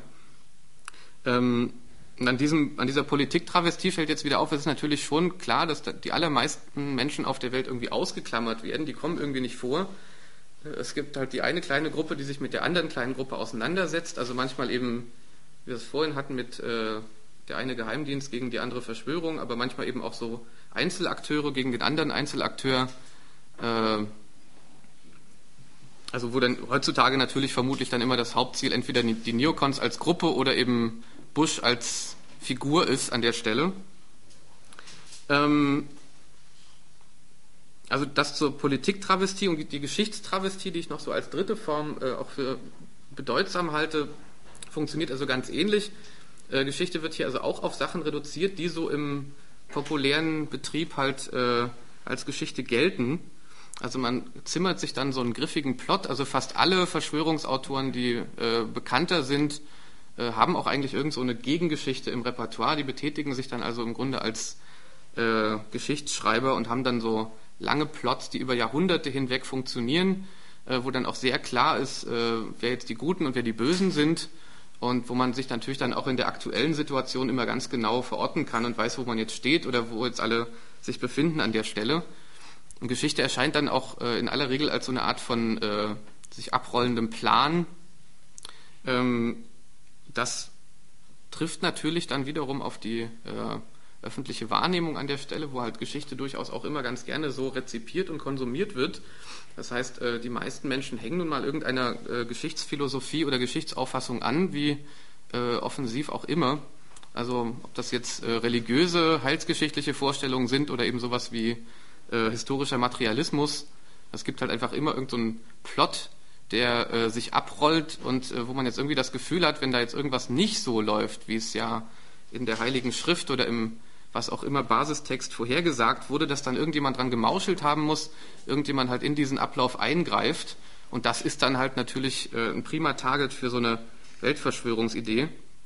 Und an dieser Politik-Travestie fällt jetzt wieder auf, es ist natürlich schon klar, dass die allermeisten Menschen auf der Welt irgendwie ausgeklammert werden, die kommen irgendwie nicht vor. Es gibt halt die eine kleine Gruppe, die sich mit der anderen kleinen Gruppe auseinandersetzt, also manchmal eben, wie wir es vorhin hatten, mit der eine Geheimdienst gegen die andere Verschwörung, aber manchmal eben auch so Einzelakteure gegen den anderen Einzelakteur, also wo dann heutzutage natürlich vermutlich dann immer das Hauptziel entweder die Neokons als Gruppe oder eben Bush als Figur ist an der Stelle. Also das zur Politiktravestie und die Geschichtstravestie, die ich noch so als dritte Form auch für bedeutsam halte, funktioniert also ganz ähnlich. Geschichte wird hier also auch auf Sachen reduziert, die so im populären Betrieb halt als Geschichte gelten. Also man zimmert sich dann so einen griffigen Plot, also fast alle Verschwörungsautoren, die bekannter sind, haben auch eigentlich irgend so eine Gegengeschichte im Repertoire, die betätigen sich dann also im Grunde als Geschichtsschreiber und haben dann so lange Plots, die über Jahrhunderte hinweg funktionieren, wo dann auch sehr klar ist, wer jetzt die Guten und wer die Bösen sind und wo man sich natürlich dann auch in der aktuellen Situation immer ganz genau verorten kann und weiß, wo man jetzt steht oder wo jetzt alle sich befinden an der Stelle. Und Geschichte erscheint dann auch in aller Regel als so eine Art von sich abrollendem Plan. Das trifft natürlich dann wiederum auf die öffentliche Wahrnehmung an der Stelle, wo halt Geschichte durchaus auch immer ganz gerne so rezipiert und konsumiert wird. Das heißt, die meisten Menschen hängen nun mal irgendeiner Geschichtsphilosophie oder Geschichtsauffassung an, wie offensiv auch immer. Also ob das jetzt religiöse, heilsgeschichtliche Vorstellungen sind oder eben sowas wie historischer Materialismus. Es gibt halt einfach immer irgendeinen Plot, der sich abrollt und wo man jetzt irgendwie das Gefühl hat, wenn da jetzt irgendwas nicht so läuft, wie es ja in der Heiligen Schrift oder im was auch immer Basistext vorhergesagt wurde, dass dann irgendjemand dran gemauschelt haben muss, irgendjemand halt in diesen Ablauf eingreift. Und das ist dann halt natürlich ein prima Target für so eine Weltverschwörungsidee.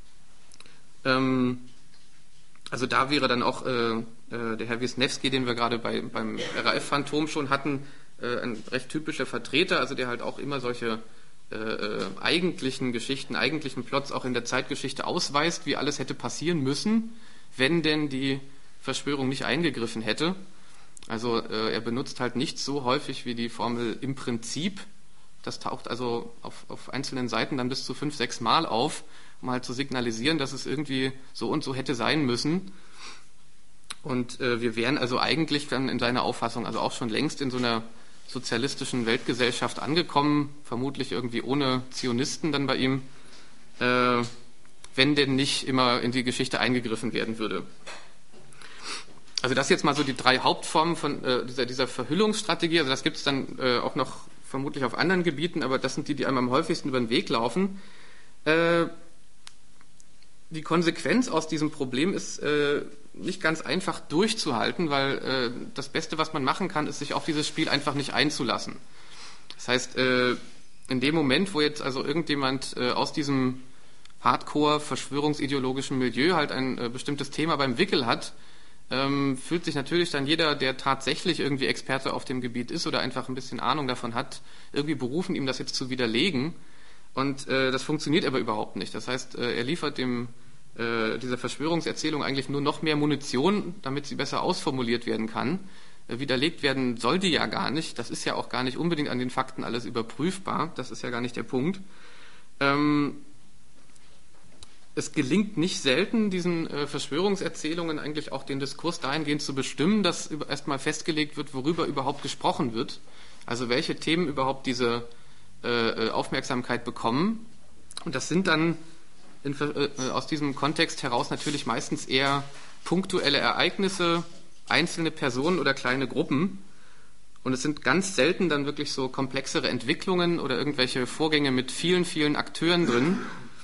Also da wäre dann auch der Herr Wisniewski, den wir gerade beim RAF-Phantom schon hatten, ein recht typischer Vertreter, also der halt auch immer solche eigentlichen Geschichten, eigentlichen Plots auch in der Zeitgeschichte ausweist, wie alles hätte passieren müssen, wenn denn die Verschwörung nicht eingegriffen hätte. Also er benutzt halt nicht so häufig wie die Formel im Prinzip. Das taucht also auf einzelnen Seiten dann bis zu 5-6 Mal auf, um halt zu signalisieren, dass es irgendwie so und so hätte sein müssen. Und wir wären also eigentlich dann in seiner Auffassung also auch schon längst in so einer sozialistischen Weltgesellschaft angekommen, vermutlich irgendwie ohne Zionisten dann bei ihm, wenn denn nicht immer in die Geschichte eingegriffen werden würde. Also das jetzt mal so die 3 Hauptformen von dieser Verhüllungsstrategie. Also das gibt es dann auch noch vermutlich auf anderen Gebieten, aber das sind die einem am häufigsten über den Weg laufen. Die Konsequenz aus diesem Problem ist nicht ganz einfach durchzuhalten, weil das Beste, was man machen kann, ist, sich auf dieses Spiel einfach nicht einzulassen. Das heißt, in dem Moment, wo jetzt also irgendjemand aus diesem Hardcore-verschwörungsideologischen Milieu halt ein bestimmtes Thema beim Wickel hat, fühlt sich natürlich dann jeder, der tatsächlich irgendwie Experte auf dem Gebiet ist oder einfach ein bisschen Ahnung davon hat, irgendwie berufen, ihm das jetzt zu widerlegen. Und das funktioniert aber überhaupt nicht. Das heißt, er liefert dieser Verschwörungserzählung eigentlich nur noch mehr Munition, damit sie besser ausformuliert werden kann. Widerlegt werden soll die ja gar nicht. Das ist ja auch gar nicht unbedingt an den Fakten alles überprüfbar. Das ist ja gar nicht der Punkt. Es gelingt nicht selten, diesen Verschwörungserzählungen eigentlich auch den Diskurs dahingehend zu bestimmen, dass erstmal festgelegt wird, worüber überhaupt gesprochen wird. Also welche Themen überhaupt diese Aufmerksamkeit bekommen. Und das sind dann aus diesem Kontext heraus natürlich meistens eher punktuelle Ereignisse, einzelne Personen oder kleine Gruppen. Und es sind ganz selten dann wirklich so komplexere Entwicklungen oder irgendwelche Vorgänge mit vielen, vielen Akteuren drin,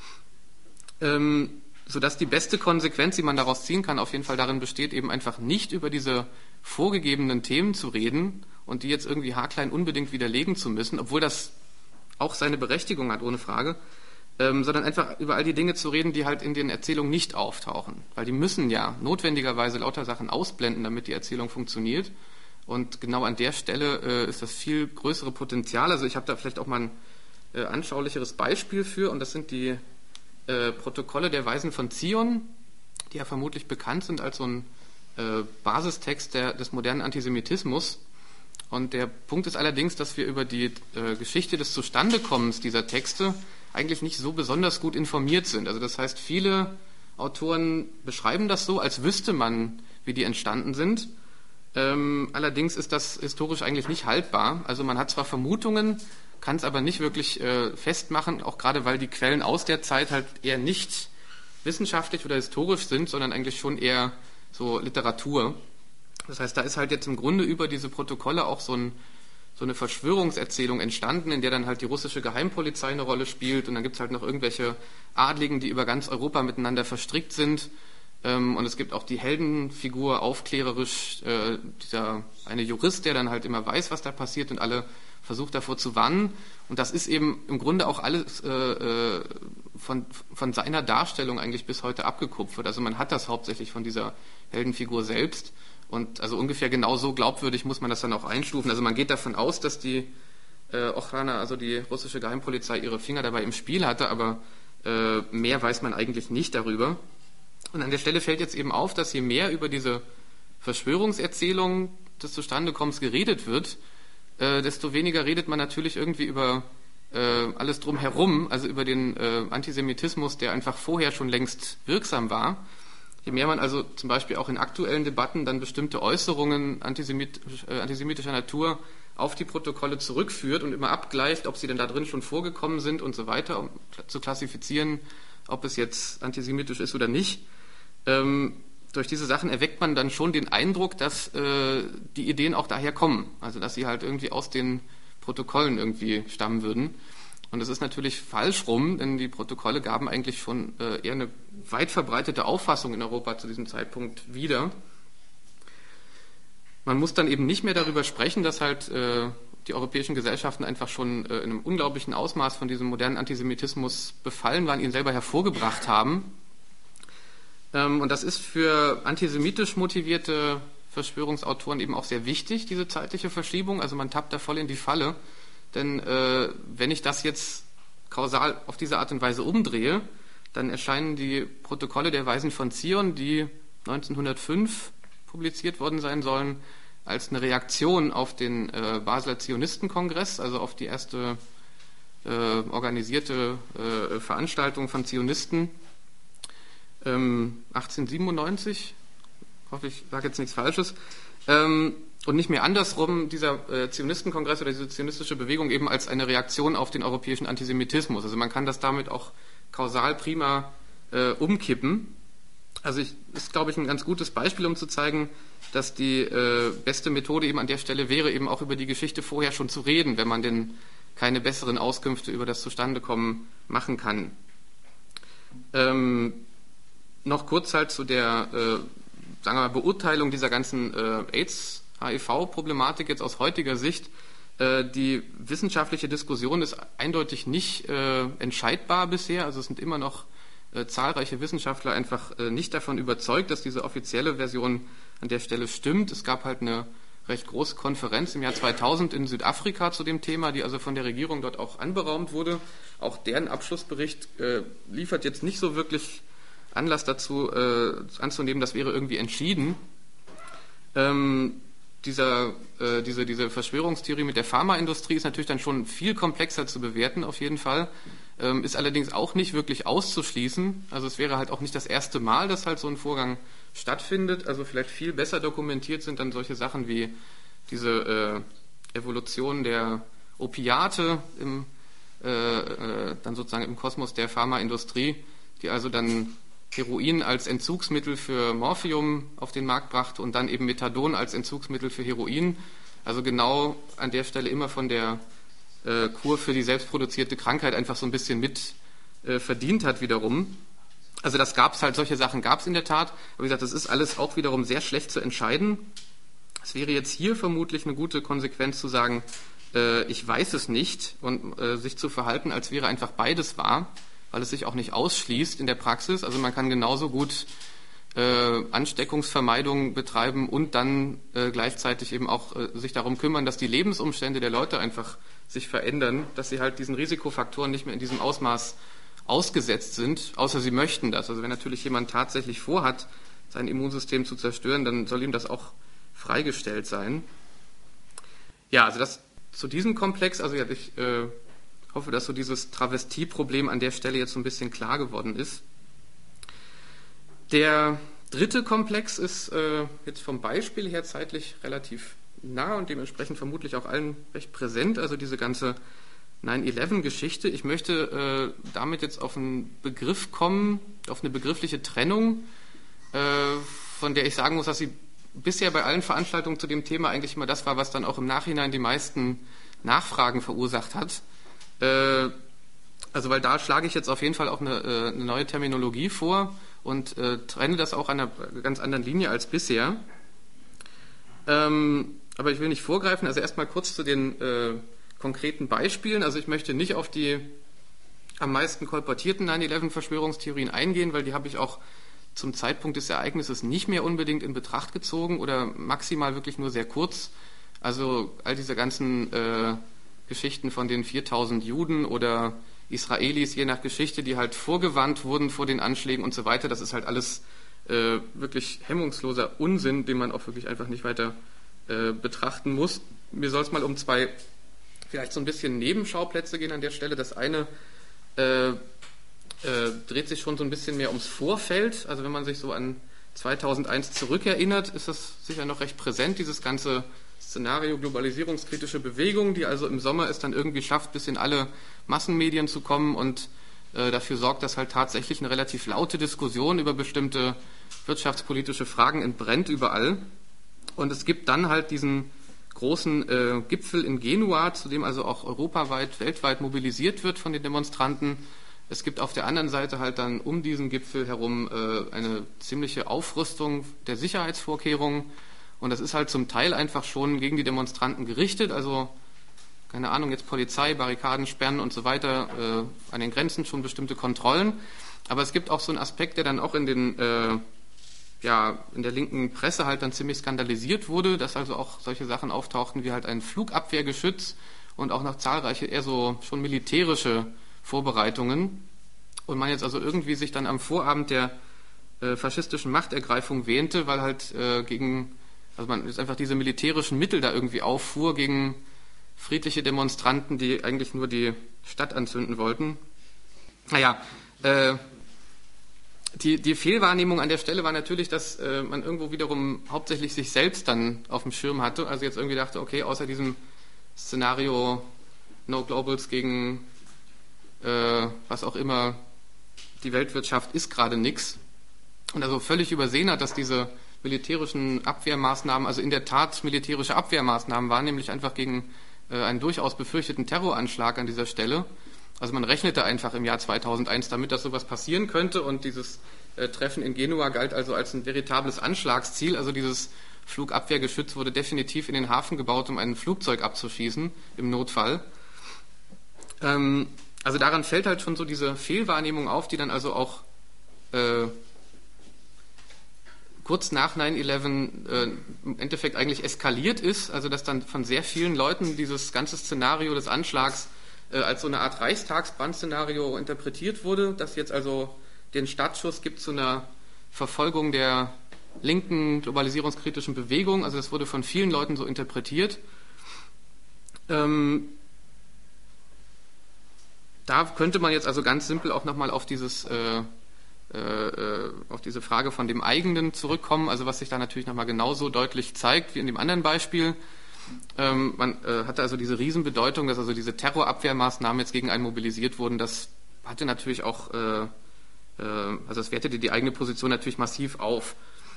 sodass die beste Konsequenz, die man daraus ziehen kann, auf jeden Fall darin besteht, eben einfach nicht über diese vorgegebenen Themen zu reden und die jetzt irgendwie haarklein unbedingt widerlegen zu müssen, obwohl das auch seine Berechtigung hat, ohne Frage, sondern einfach über all die Dinge zu reden, die halt in den Erzählungen nicht auftauchen. Weil die müssen ja notwendigerweise lauter Sachen ausblenden, damit die Erzählung funktioniert. Und genau an der Stelle ist das viel größere Potenzial. Also ich habe da vielleicht auch mal ein anschaulicheres Beispiel für, und das sind die Protokolle der Weisen von Zion, die ja vermutlich bekannt sind als so ein Basistext des modernen Antisemitismus. Und der Punkt ist allerdings, dass wir über die Geschichte des Zustandekommens dieser Texte eigentlich nicht so besonders gut informiert sind. Also das heißt, viele Autoren beschreiben das so, als wüsste man, wie die entstanden sind. Allerdings ist das historisch eigentlich nicht haltbar. Also man hat zwar Vermutungen, kann es aber nicht wirklich festmachen, auch gerade weil die Quellen aus der Zeit halt eher nicht wissenschaftlich oder historisch sind, sondern eigentlich schon eher so Literatur. Das heißt, da ist halt jetzt im Grunde über diese Protokolle auch so eine Verschwörungserzählung entstanden, in der dann halt die russische Geheimpolizei eine Rolle spielt und dann gibt es halt noch irgendwelche Adligen, die über ganz Europa miteinander verstrickt sind. Und es gibt auch die Heldenfigur, aufklärerisch, dieser eine Jurist, der dann halt immer weiß, was da passiert und alle versucht davor zu warnen. Und das ist eben im Grunde auch alles von seiner Darstellung eigentlich bis heute abgekupfert. Also man hat das hauptsächlich von dieser Heldenfigur selbst. Und also ungefähr genauso glaubwürdig muss man das dann auch einstufen. Also man geht davon aus, dass die Ochrana, also die russische Geheimpolizei, ihre Finger dabei im Spiel hatte, aber mehr weiß man eigentlich nicht darüber. Und an der Stelle fällt jetzt eben auf, dass je mehr über diese Verschwörungserzählung des Zustandekommens geredet wird, desto weniger redet man natürlich irgendwie über alles drumherum, also über den Antisemitismus, der einfach vorher schon längst wirksam war. Je mehr man also zum Beispiel auch in aktuellen Debatten dann bestimmte Äußerungen antisemitischer Natur auf die Protokolle zurückführt und immer abgleicht, ob sie denn da drin schon vorgekommen sind und so weiter, um zu klassifizieren, ob es jetzt antisemitisch ist oder nicht. Durch diese Sachen erweckt man dann schon den Eindruck, dass die Ideen auch daher kommen, also dass sie halt irgendwie aus den Protokollen irgendwie stammen würden. Und das ist natürlich falsch rum, denn die Protokolle gaben eigentlich schon eher eine weit verbreitete Auffassung in Europa zu diesem Zeitpunkt wieder. Man muss dann eben nicht mehr darüber sprechen, dass halt die europäischen Gesellschaften einfach schon in einem unglaublichen Ausmaß von diesem modernen Antisemitismus befallen waren, ihn selber hervorgebracht haben. Und das ist für antisemitisch motivierte Verschwörungsautoren eben auch sehr wichtig, diese zeitliche Verschiebung. Also man tappt da voll in die Falle. Denn wenn ich das jetzt kausal auf diese Art und Weise umdrehe, dann erscheinen die Protokolle der Weisen von Zion, die 1905 publiziert worden sein sollen, als eine Reaktion auf den Basler Zionistenkongress, also auf die erste organisierte Veranstaltung von Zionisten 1897, ich hoffe, ich sage jetzt nichts Falsches, und nicht mehr andersrum, dieser Zionistenkongress oder diese zionistische Bewegung eben als eine Reaktion auf den europäischen Antisemitismus. Also man kann das damit auch kausal prima umkippen. Also ist, glaube ich, ein ganz gutes Beispiel, um zu zeigen, dass die beste Methode eben an der Stelle wäre, eben auch über die Geschichte vorher schon zu reden, wenn man denn keine besseren Auskünfte über das Zustandekommen machen kann. Noch kurz halt zu der sagen wir mal, Beurteilung dieser ganzen AIDS-HIV-Problematik jetzt aus heutiger Sicht. Die wissenschaftliche Diskussion ist eindeutig nicht entscheidbar bisher. Also es sind immer noch zahlreiche Wissenschaftler einfach nicht davon überzeugt, dass diese offizielle Version an der Stelle stimmt. Es gab halt eine recht große Konferenz im Jahr 2000 in Südafrika zu dem Thema, die also von der Regierung dort auch anberaumt wurde. Auch deren Abschlussbericht liefert jetzt nicht so wirklich Anlass dazu anzunehmen, das wäre irgendwie entschieden. Diese Verschwörungstheorie mit der Pharmaindustrie ist natürlich dann schon viel komplexer zu bewerten, auf jeden Fall. Ist allerdings auch nicht wirklich auszuschließen. Also es wäre halt auch nicht das erste Mal, dass halt so ein Vorgang stattfindet. Also vielleicht viel besser dokumentiert sind dann solche Sachen wie diese Evolution der Opiate dann sozusagen im Kosmos der Pharmaindustrie, die also dann Heroin als Entzugsmittel für Morphium auf den Markt brachte und dann eben Methadon als Entzugsmittel für Heroin. Also genau an der Stelle immer von der Kur für die selbstproduzierte Krankheit einfach so ein bisschen mit verdient hat wiederum. Also das gab's halt, solche Sachen gab es in der Tat. Aber wie gesagt, das ist alles auch wiederum sehr schlecht zu entscheiden. Es wäre jetzt hier vermutlich eine gute Konsequenz zu sagen, ich weiß es nicht und sich zu verhalten, als wäre einfach beides wahr, weil es sich auch nicht ausschließt in der Praxis. Also man kann genauso gut Ansteckungsvermeidung betreiben und dann gleichzeitig eben auch sich darum kümmern, dass die Lebensumstände der Leute einfach sich verändern, dass sie halt diesen Risikofaktoren nicht mehr in diesem Ausmaß ausgesetzt sind, außer sie möchten das. Also wenn natürlich jemand tatsächlich vorhat, sein Immunsystem zu zerstören, dann soll ihm das auch freigestellt sein. Ja, also das zu diesem Komplex, also ja, ich hoffe, dass so dieses Travestieproblem an der Stelle jetzt so ein bisschen klar geworden ist. Der dritte Komplex ist jetzt vom Beispiel her zeitlich relativ nah und dementsprechend vermutlich auch allen recht präsent, also diese ganze 9/11-Geschichte. Ich möchte damit jetzt auf einen Begriff kommen, auf eine begriffliche Trennung, von der ich sagen muss, dass sie bisher bei allen Veranstaltungen zu dem Thema eigentlich immer das war, was dann auch im Nachhinein die meisten Nachfragen verursacht hat. Also weil da schlage ich jetzt auf jeden Fall auch eine neue Terminologie vor und trenne das auch an einer ganz anderen Linie als bisher. Aber ich will nicht vorgreifen, also erstmal kurz zu den konkreten Beispielen. Also ich möchte nicht auf die am meisten kolportierten 9/11-Verschwörungstheorien eingehen, weil die habe ich auch zum Zeitpunkt des Ereignisses nicht mehr unbedingt in Betracht gezogen oder maximal wirklich nur sehr kurz. Also all diese ganzen Geschichten von den 4000 Juden oder Israelis, je nach Geschichte, die halt vorgewarnt wurden vor den Anschlägen und so weiter, das ist halt alles wirklich hemmungsloser Unsinn, den man auch wirklich einfach nicht weiter betrachten muss. Mir soll es mal um zwei vielleicht so ein bisschen Nebenschauplätze gehen an der Stelle. Das eine dreht sich schon so ein bisschen mehr ums Vorfeld. Also wenn man sich so an 2001 zurückerinnert, ist das sicher noch recht präsent, dieses ganze Szenario globalisierungskritische Bewegung, die also im Sommer es dann irgendwie schafft, bis in alle Massenmedien zu kommen und dafür sorgt, dass halt tatsächlich eine relativ laute Diskussion über bestimmte wirtschaftspolitische Fragen entbrennt überall. Und es gibt dann halt diesen großen Gipfel in Genua, zu dem also auch europaweit, weltweit mobilisiert wird von den Demonstranten. Es gibt auf der anderen Seite halt dann um diesen Gipfel herum eine ziemliche Aufrüstung der Sicherheitsvorkehrungen. Und das ist halt zum Teil einfach schon gegen die Demonstranten gerichtet. Also, keine Ahnung, jetzt Polizei, Barrikaden, Sperren und so weiter, an den Grenzen schon bestimmte Kontrollen. Aber es gibt auch so einen Aspekt, der dann auch in der linken Presse halt dann ziemlich skandalisiert wurde, dass also auch solche Sachen auftauchten wie halt ein Flugabwehrgeschütz und auch noch zahlreiche eher so schon militärische Vorbereitungen. Und man jetzt also irgendwie sich dann am Vorabend der faschistischen Machtergreifung wähnte, weil halt also man jetzt einfach diese militärischen Mittel da irgendwie auffuhr gegen friedliche Demonstranten, die eigentlich nur die Stadt anzünden wollten. Naja, die Fehlwahrnehmung an der Stelle war natürlich, dass man irgendwo wiederum hauptsächlich sich selbst dann auf dem Schirm hatte. Also jetzt irgendwie dachte, okay, außer diesem Szenario No Globals gegen was auch immer, die Weltwirtschaft ist gerade nichts. Und also völlig übersehen hat, dass diese militärischen Abwehrmaßnahmen, also in der Tat militärische Abwehrmaßnahmen waren, nämlich einfach gegen einen durchaus befürchteten Terroranschlag an dieser Stelle. Also man rechnete einfach im Jahr 2001 damit, dass sowas passieren könnte und dieses Treffen in Genua galt also als ein veritables Anschlagsziel. Also dieses Flugabwehrgeschütz wurde definitiv in den Hafen gebaut, um ein Flugzeug abzuschießen im Notfall. Also daran fällt halt schon so diese Fehlwahrnehmung auf, die dann also auch kurz nach 9/11 im Endeffekt eigentlich eskaliert ist, also dass dann von sehr vielen Leuten dieses ganze Szenario des Anschlags als so eine Art Reichstagsbrandszenario interpretiert wurde, dass jetzt also den Startschuss gibt zu einer Verfolgung der linken globalisierungskritischen Bewegung, also das wurde von vielen Leuten so interpretiert. Da könnte man jetzt also ganz simpel auch nochmal auf diese Frage von dem eigenen zurückkommen, also was sich da natürlich nochmal genauso deutlich zeigt wie in dem anderen Beispiel. Man hatte also diese Riesenbedeutung, dass also diese Terrorabwehrmaßnahmen jetzt gegen einen mobilisiert wurden. Das hatte natürlich auch, also das wertete die eigene Position natürlich massiv auf.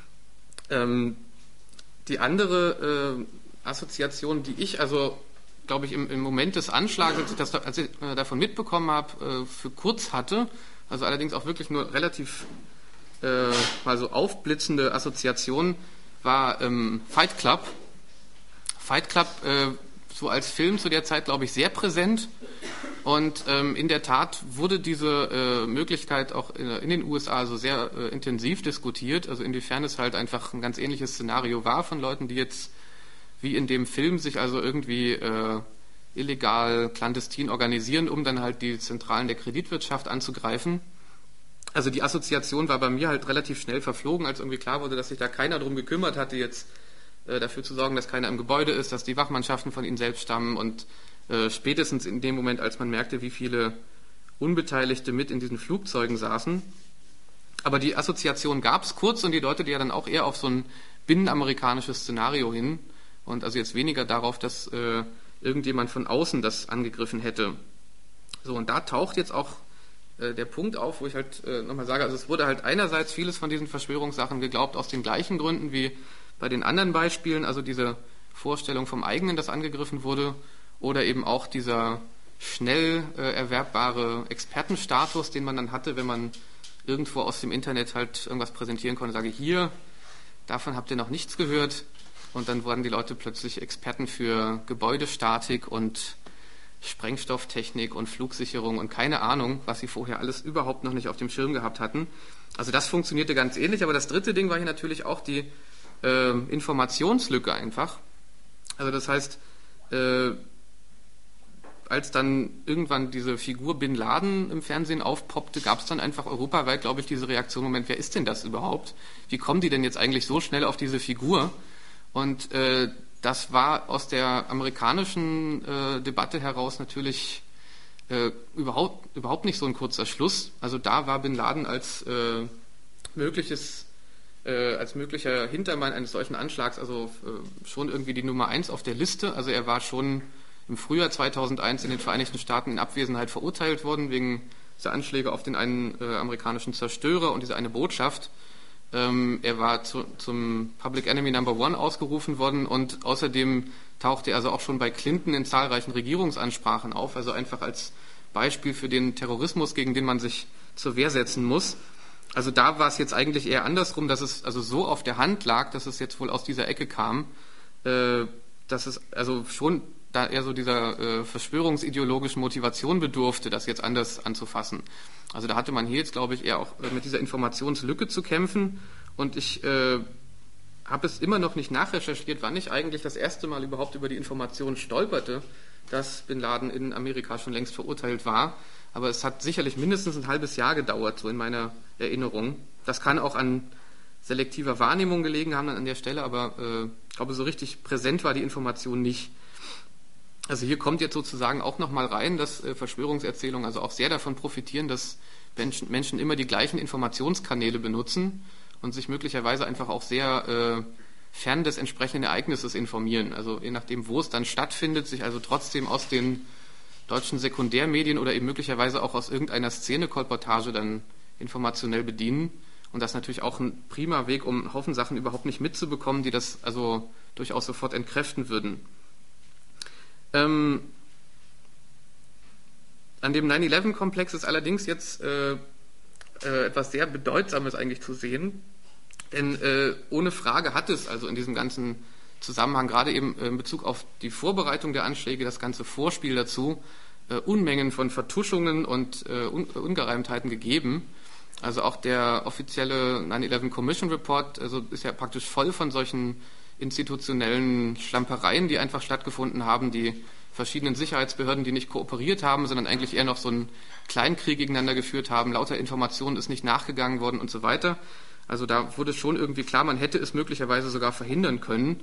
Die andere Assoziation, die ich also, glaube ich, im Moment des Anschlags, als ich davon mitbekommen habe, für kurz hatte, also allerdings auch wirklich nur relativ mal so aufblitzende Assoziation, war Fight Club. Fight Club so als Film zu der Zeit, glaube ich, sehr präsent. Und in der Tat wurde diese Möglichkeit auch in den USA so sehr intensiv diskutiert. Also inwiefern es halt einfach ein ganz ähnliches Szenario war von Leuten, die jetzt wie in dem Film sich also irgendwie illegal, clandestin organisieren, um dann halt die Zentralen der Kreditwirtschaft anzugreifen. Also die Assoziation war bei mir halt relativ schnell verflogen, als irgendwie klar wurde, dass sich da keiner drum gekümmert hatte, jetzt dafür zu sorgen, dass keiner im Gebäude ist, dass die Wachmannschaften von ihnen selbst stammen und spätestens in dem Moment, als man merkte, wie viele Unbeteiligte mit in diesen Flugzeugen saßen. Aber die Assoziation gab es kurz und die deutete ja dann auch eher auf so ein binnenamerikanisches Szenario hin und also jetzt weniger darauf, dass irgendjemand von außen das angegriffen hätte. So, und da taucht jetzt auch der Punkt auf, wo ich halt nochmal sage, also es wurde halt einerseits vieles von diesen Verschwörungssachen geglaubt aus den gleichen Gründen wie bei den anderen Beispielen, also diese Vorstellung vom eigenen, das angegriffen wurde, oder eben auch dieser schnell erwerbbare Expertenstatus, den man dann hatte, wenn man irgendwo aus dem Internet halt irgendwas präsentieren konnte, sage hier, davon habt ihr noch nichts gehört, und dann wurden die Leute plötzlich Experten für Gebäudestatik und Sprengstofftechnik und Flugsicherung und keine Ahnung, was sie vorher alles überhaupt noch nicht auf dem Schirm gehabt hatten. Also das funktionierte ganz ähnlich, aber das dritte Ding war hier natürlich auch die Informationslücke einfach. Also das heißt, als dann irgendwann diese Figur Bin Laden im Fernsehen aufpoppte, gab es dann einfach europaweit, glaube ich, diese Reaktion, Moment, wer ist denn das überhaupt? Wie kommen die denn jetzt eigentlich so schnell auf diese Figur? Und das war aus der amerikanischen Debatte heraus natürlich überhaupt nicht so ein kurzer Schluss. Also da war Bin Laden als möglicher Hintermann eines solchen Anschlags also schon irgendwie die Nummer 1 auf der Liste. Also er war schon im Frühjahr 2001 in den Vereinigten Staaten in Abwesenheit verurteilt worden wegen dieser Anschläge auf den einen amerikanischen Zerstörer und diese eine Botschaft. Er war zum Public Enemy Number 1 ausgerufen worden und außerdem tauchte er also auch schon bei Clinton in zahlreichen Regierungsansprachen auf, also einfach als Beispiel für den Terrorismus, gegen den man sich zur Wehr setzen muss. Also da war es jetzt eigentlich eher andersrum, dass es also so auf der Hand lag, dass es jetzt wohl aus dieser Ecke kam, dass es also schon da eher so dieser verschwörungsideologischen Motivation bedurfte, das jetzt anders anzufassen. Also da hatte man hier jetzt, glaube ich, eher auch mit dieser Informationslücke zu kämpfen, und ich habe es immer noch nicht nachrecherchiert, wann ich eigentlich das erste Mal überhaupt über die Information stolperte, dass Bin Laden in Amerika schon längst verurteilt war. Aber es hat sicherlich mindestens ein halbes Jahr gedauert, so in meiner Erinnerung. Das kann auch an selektiver Wahrnehmung gelegen haben an der Stelle, aber ich glaube, so richtig präsent war die Information nicht. Also hier kommt jetzt sozusagen auch nochmal rein, dass Verschwörungserzählungen also auch sehr davon profitieren, dass Menschen immer die gleichen Informationskanäle benutzen und sich möglicherweise einfach auch sehr fern des entsprechenden Ereignisses informieren. Also je nachdem, wo es dann stattfindet, sich also trotzdem aus den deutschen Sekundärmedien oder eben möglicherweise auch aus irgendeiner Szene-Kolportage dann informationell bedienen. Und das ist natürlich auch ein prima Weg, um einen Haufen Sachen überhaupt nicht mitzubekommen, die das also durchaus sofort entkräften würden. An dem 9/11-Komplex ist allerdings jetzt etwas sehr Bedeutsames eigentlich zu sehen, denn ohne Frage hat es also in diesem ganzen Zusammenhang, gerade eben in Bezug auf die Vorbereitung der Anschläge, das ganze Vorspiel dazu, Unmengen von Vertuschungen und Ungereimtheiten gegeben. Also auch der offizielle 9/11 Commission Report also ist ja praktisch voll von solchen institutionellen Schlampereien, die einfach stattgefunden haben, die verschiedenen Sicherheitsbehörden, die nicht kooperiert haben, sondern eigentlich eher noch so einen Kleinkrieg gegeneinander geführt haben, lauter Informationen ist nicht nachgegangen worden und so weiter. Also da wurde schon irgendwie klar, man hätte es möglicherweise sogar verhindern können.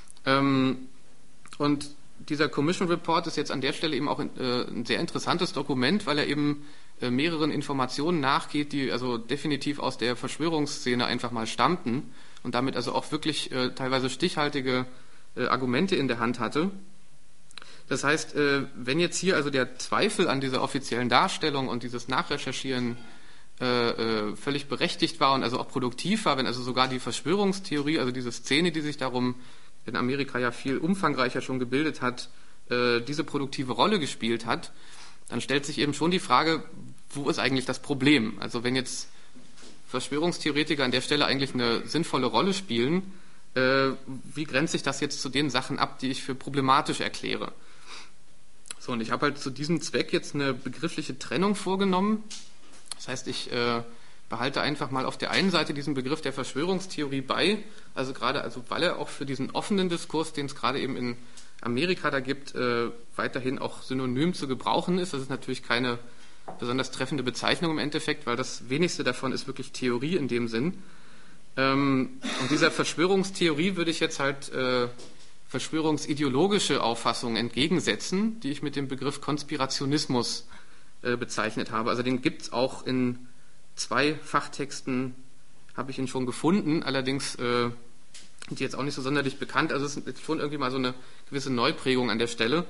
Und dieser Commission Report ist jetzt an der Stelle eben auch ein sehr interessantes Dokument, weil er eben mehreren Informationen nachgeht, die also definitiv aus der Verschwörungsszene einfach mal stammten und damit also auch wirklich teilweise stichhaltige Argumente in der Hand hatte. Das heißt, wenn jetzt hier also der Zweifel an dieser offiziellen Darstellung und dieses Nachrecherchieren völlig berechtigt war und also auch produktiv war, wenn also sogar die Verschwörungstheorie, also diese Szene, die sich darum in Amerika ja viel umfangreicher schon gebildet hat, diese produktive Rolle gespielt hat, dann stellt sich eben schon die Frage, wo ist eigentlich das Problem? Also wenn jetzt Verschwörungstheoretiker an der Stelle eigentlich eine sinnvolle Rolle spielen, wie grenzt sich das jetzt zu den Sachen ab, die ich für problematisch erkläre? So, und ich habe halt zu diesem Zweck jetzt eine begriffliche Trennung vorgenommen. Das heißt, ich behalte einfach mal auf der einen Seite diesen Begriff der Verschwörungstheorie bei, also gerade, also weil er auch für diesen offenen Diskurs, den es gerade eben in Amerika da gibt, weiterhin auch synonym zu gebrauchen ist. Das ist natürlich keine besonders treffende Bezeichnung im Endeffekt, weil das wenigste davon ist wirklich Theorie in dem Sinn. Und dieser Verschwörungstheorie würde ich jetzt halt verschwörungsideologische Auffassungen entgegensetzen, die ich mit dem Begriff Konspirationismus bezeichnet habe. Also den gibt es auch in 2 Fachtexten, habe ich ihn schon gefunden, allerdings sind die jetzt auch nicht so sonderlich bekannt, also es ist schon irgendwie mal so eine gewisse Neuprägung an der Stelle.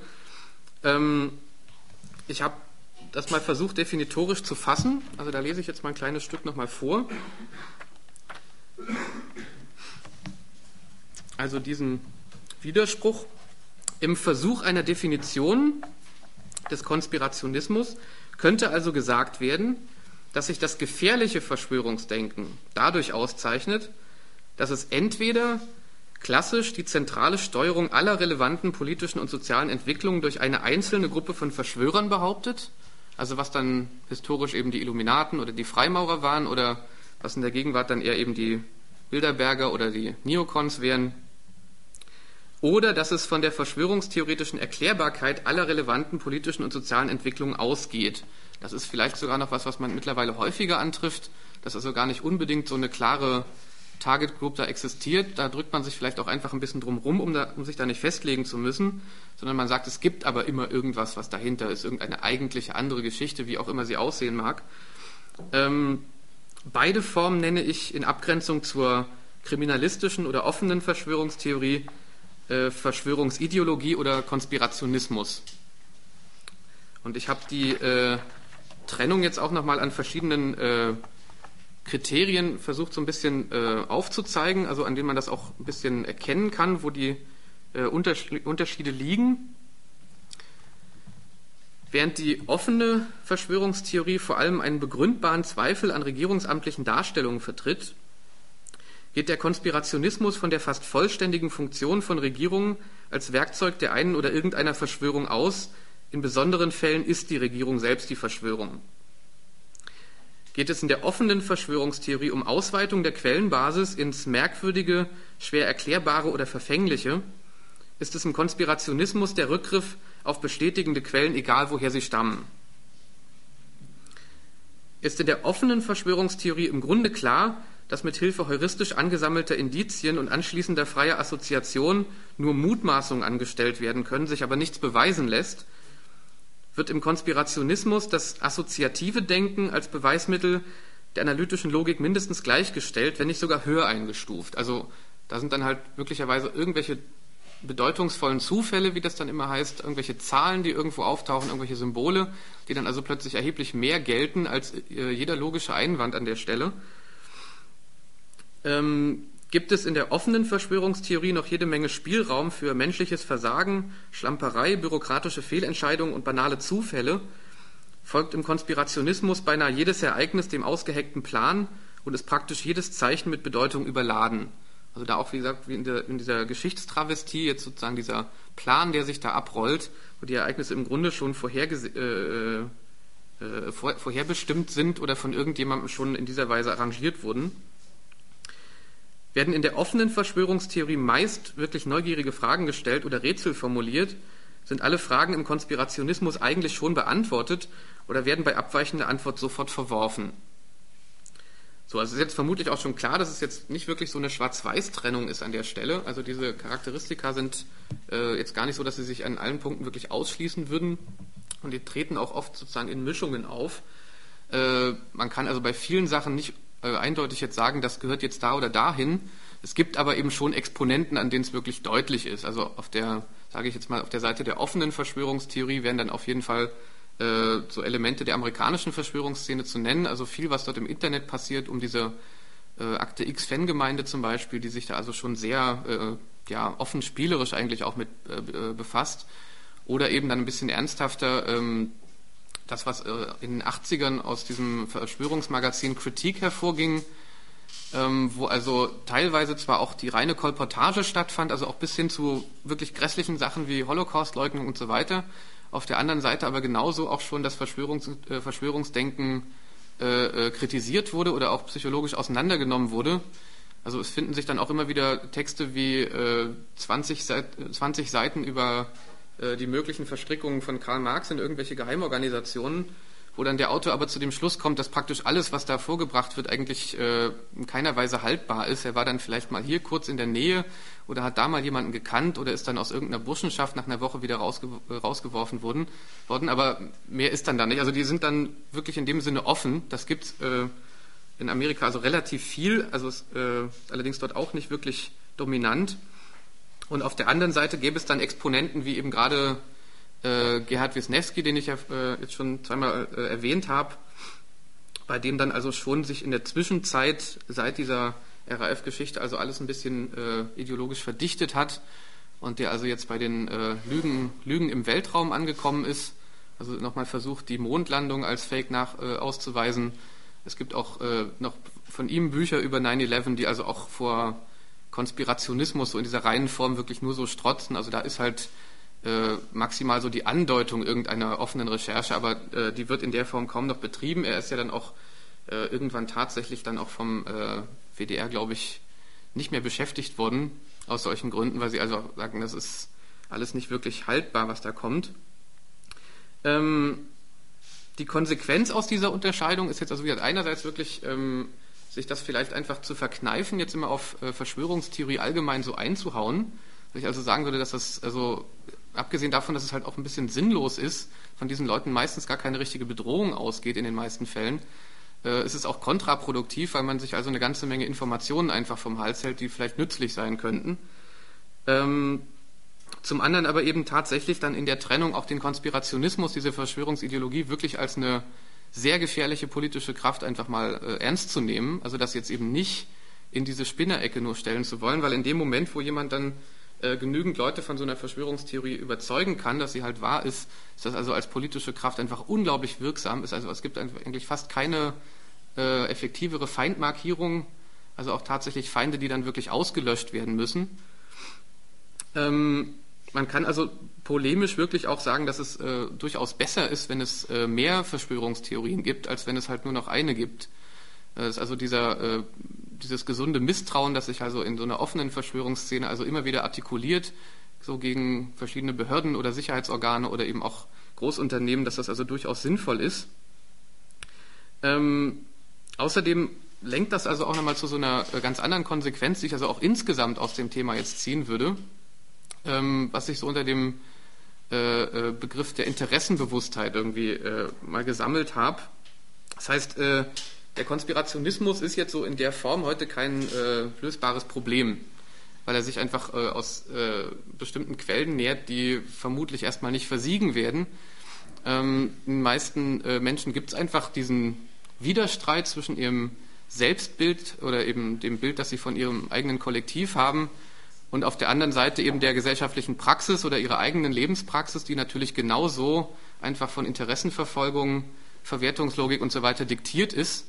Ich habe das mal versucht definitorisch zu fassen, also da lese ich jetzt mal ein kleines Stück nochmal vor. also diesen Widerspruch. Im Versuch einer Definition des Konspirationismus könnte also gesagt werden, dass sich das gefährliche Verschwörungsdenken dadurch auszeichnet, dass es entweder klassisch die zentrale Steuerung aller relevanten politischen und sozialen Entwicklungen durch eine einzelne Gruppe von Verschwörern behauptet, also was dann historisch eben die Illuminaten oder die Freimaurer waren oder was in der Gegenwart dann eher eben die Bilderberger oder die Neokons wären, oder dass es von der verschwörungstheoretischen Erklärbarkeit aller relevanten politischen und sozialen Entwicklungen ausgeht. Das ist vielleicht sogar noch was man mittlerweile häufiger antrifft, dass also gar nicht unbedingt so eine klare Target Group da existiert. Da drückt man sich vielleicht auch einfach ein bisschen drum rum, um sich da nicht festlegen zu müssen, sondern man sagt, es gibt aber immer irgendwas, was dahinter ist, irgendeine eigentliche andere Geschichte, wie auch immer sie aussehen mag. Beide Formen nenne ich in Abgrenzung zur kriminalistischen oder offenen Verschwörungstheorie Verschwörungsideologie oder Konspirationismus. Und ich habe die Trennung jetzt auch nochmal an verschiedenen Kriterien versucht so ein bisschen aufzuzeigen, also an denen man das auch ein bisschen erkennen kann, wo die Unterschiede liegen. Während die offene Verschwörungstheorie vor allem einen begründbaren Zweifel an regierungsamtlichen Darstellungen vertritt, geht der Konspirationismus von der fast vollständigen Funktion von Regierungen als Werkzeug der einen oder irgendeiner Verschwörung aus. In besonderen Fällen ist die Regierung selbst die Verschwörung. Geht es in der offenen Verschwörungstheorie um Ausweitung der Quellenbasis ins Merkwürdige, schwer Erklärbare oder Verfängliche, ist es im Konspirationismus der Rückgriff auf bestätigende Quellen, egal woher sie stammen. Ist in der offenen Verschwörungstheorie im Grunde klar, dass mit Hilfe heuristisch angesammelter Indizien und anschließender freier Assoziation nur Mutmaßungen angestellt werden können, sich aber nichts beweisen lässt, wird im Konspirationismus das assoziative Denken als Beweismittel der analytischen Logik mindestens gleichgestellt, wenn nicht sogar höher eingestuft. Also da sind dann halt möglicherweise irgendwelche bedeutungsvollen Zufälle, wie das dann immer heißt, irgendwelche Zahlen, die irgendwo auftauchen, irgendwelche Symbole, die dann also plötzlich erheblich mehr gelten als jeder logische Einwand an der Stelle. Gibt es in der offenen Verschwörungstheorie noch jede Menge Spielraum für menschliches Versagen, Schlamperei, bürokratische Fehlentscheidungen und banale Zufälle, folgt im Konspirationismus beinahe jedes Ereignis dem ausgeheckten Plan und ist praktisch jedes Zeichen mit Bedeutung überladen. Also da auch, wie gesagt, wie in dieser Geschichtstravestie jetzt sozusagen dieser Plan, der sich da abrollt, wo die Ereignisse im Grunde schon vorherbestimmt sind oder von irgendjemandem schon in dieser Weise arrangiert wurden. Werden in der offenen Verschwörungstheorie meist wirklich neugierige Fragen gestellt oder Rätsel formuliert, sind alle Fragen im Konspirationismus eigentlich schon beantwortet oder werden bei abweichender Antwort sofort verworfen. So, also ist jetzt vermutlich auch schon klar, dass es jetzt nicht wirklich so eine Schwarz-Weiß-Trennung ist an der Stelle. Also diese Charakteristika sind jetzt gar nicht so, dass sie sich an allen Punkten wirklich ausschließen würden und die treten auch oft sozusagen in Mischungen auf. Man kann also bei vielen Sachen nicht eindeutig jetzt sagen, das gehört jetzt da oder dahin. Es gibt aber eben schon Exponenten, an denen es wirklich deutlich ist. Also auf der, sage ich jetzt mal, auf der Seite der offenen Verschwörungstheorie wären dann auf jeden Fall so Elemente der amerikanischen Verschwörungsszene zu nennen. Also viel, was dort im Internet passiert, um diese Akte X-Fangemeinde zum Beispiel, die sich da also schon sehr offen spielerisch eigentlich auch mit befasst. Oder eben dann ein bisschen ernsthafter das, was in den 80ern aus diesem Verschwörungsmagazin Kritik hervorging, wo also teilweise zwar auch die reine Kolportage stattfand, also auch bis hin zu wirklich grässlichen Sachen wie Holocaust-Leugnung und so weiter, auf der anderen Seite aber genauso auch schon das Verschwörungsdenken kritisiert wurde oder auch psychologisch auseinandergenommen wurde. Also es finden sich dann auch immer wieder Texte wie 20 Seiten über die möglichen Verstrickungen von Karl Marx in irgendwelche Geheimorganisationen, wo dann der Autor aber zu dem Schluss kommt, dass praktisch alles, was da vorgebracht wird, eigentlich in keiner Weise haltbar ist. Er war dann vielleicht mal hier kurz in der Nähe oder hat da mal jemanden gekannt oder ist dann aus irgendeiner Burschenschaft nach einer Woche wieder rausgeworfen worden, aber mehr ist dann da nicht. Also die sind dann wirklich in dem Sinne offen. Das gibt's in Amerika also relativ viel, also allerdings dort auch nicht wirklich dominant. Und auf der anderen Seite gäbe es dann Exponenten wie eben gerade Gerhard Wisniewski, den ich ja jetzt schon zweimal erwähnt habe, bei dem dann also schon sich in der Zwischenzeit seit dieser RAF-Geschichte also alles ein bisschen ideologisch verdichtet hat und der also jetzt bei den Lügen im Weltraum angekommen ist. Also nochmal versucht, die Mondlandung als Fake auszuweisen. Es gibt auch noch von ihm Bücher über 9/11, die also auch vor Konspirationismus so in dieser reinen Form wirklich nur so strotzen. Also da ist halt maximal so die Andeutung irgendeiner offenen Recherche, aber die wird in der Form kaum noch betrieben. Er ist ja dann auch irgendwann tatsächlich dann auch vom WDR, glaube ich, nicht mehr beschäftigt worden, aus solchen Gründen, weil sie also sagen, das ist alles nicht wirklich haltbar, was da kommt. Die Konsequenz aus dieser Unterscheidung ist jetzt also wieder einerseits wirklich, sich das vielleicht einfach zu verkneifen, jetzt immer auf Verschwörungstheorie allgemein so einzuhauen. Dass ich also sagen würde, dass das, also abgesehen davon, dass es halt auch ein bisschen sinnlos ist, von diesen Leuten meistens gar keine richtige Bedrohung ausgeht in den meisten Fällen, ist es auch kontraproduktiv, weil man sich also eine ganze Menge Informationen einfach vom Hals hält, die vielleicht nützlich sein könnten. Zum anderen aber eben tatsächlich dann in der Trennung auch den Konspirationismus, diese Verschwörungsideologie wirklich als eine sehr gefährliche politische Kraft einfach mal ernst zu nehmen. Also das jetzt eben nicht in diese Spinnerecke nur stellen zu wollen, weil in dem Moment, wo jemand dann genügend Leute von so einer Verschwörungstheorie überzeugen kann, dass sie halt wahr ist, ist das also als politische Kraft einfach unglaublich wirksam. Also es gibt eigentlich fast keine effektivere Feindmarkierung, also auch tatsächlich Feinde, die dann wirklich ausgelöscht werden müssen. Man kann also polemisch wirklich auch sagen, dass es durchaus besser ist, wenn es mehr Verschwörungstheorien gibt, als wenn es halt nur noch eine gibt. Das ist also dieses gesunde Misstrauen, das sich also in so einer offenen Verschwörungsszene also immer wieder artikuliert, so gegen verschiedene Behörden oder Sicherheitsorgane oder eben auch Großunternehmen, dass das also durchaus sinnvoll ist. Außerdem lenkt das also auch nochmal zu so einer ganz anderen Konsequenz, die ich also auch insgesamt aus dem Thema jetzt ziehen würde, was ich so unter dem Begriff der Interessenbewusstheit irgendwie mal gesammelt habe. Das heißt, der Konspirationismus ist jetzt so in der Form heute kein lösbares Problem, weil er sich einfach aus bestimmten Quellen nährt, die vermutlich erstmal nicht versiegen werden. Den meisten Menschen gibt es einfach diesen Widerstreit zwischen ihrem Selbstbild oder eben dem Bild, das sie von ihrem eigenen Kollektiv haben, und auf der anderen Seite eben der gesellschaftlichen Praxis oder ihrer eigenen Lebenspraxis, die natürlich genauso einfach von Interessenverfolgung, Verwertungslogik und so weiter diktiert ist.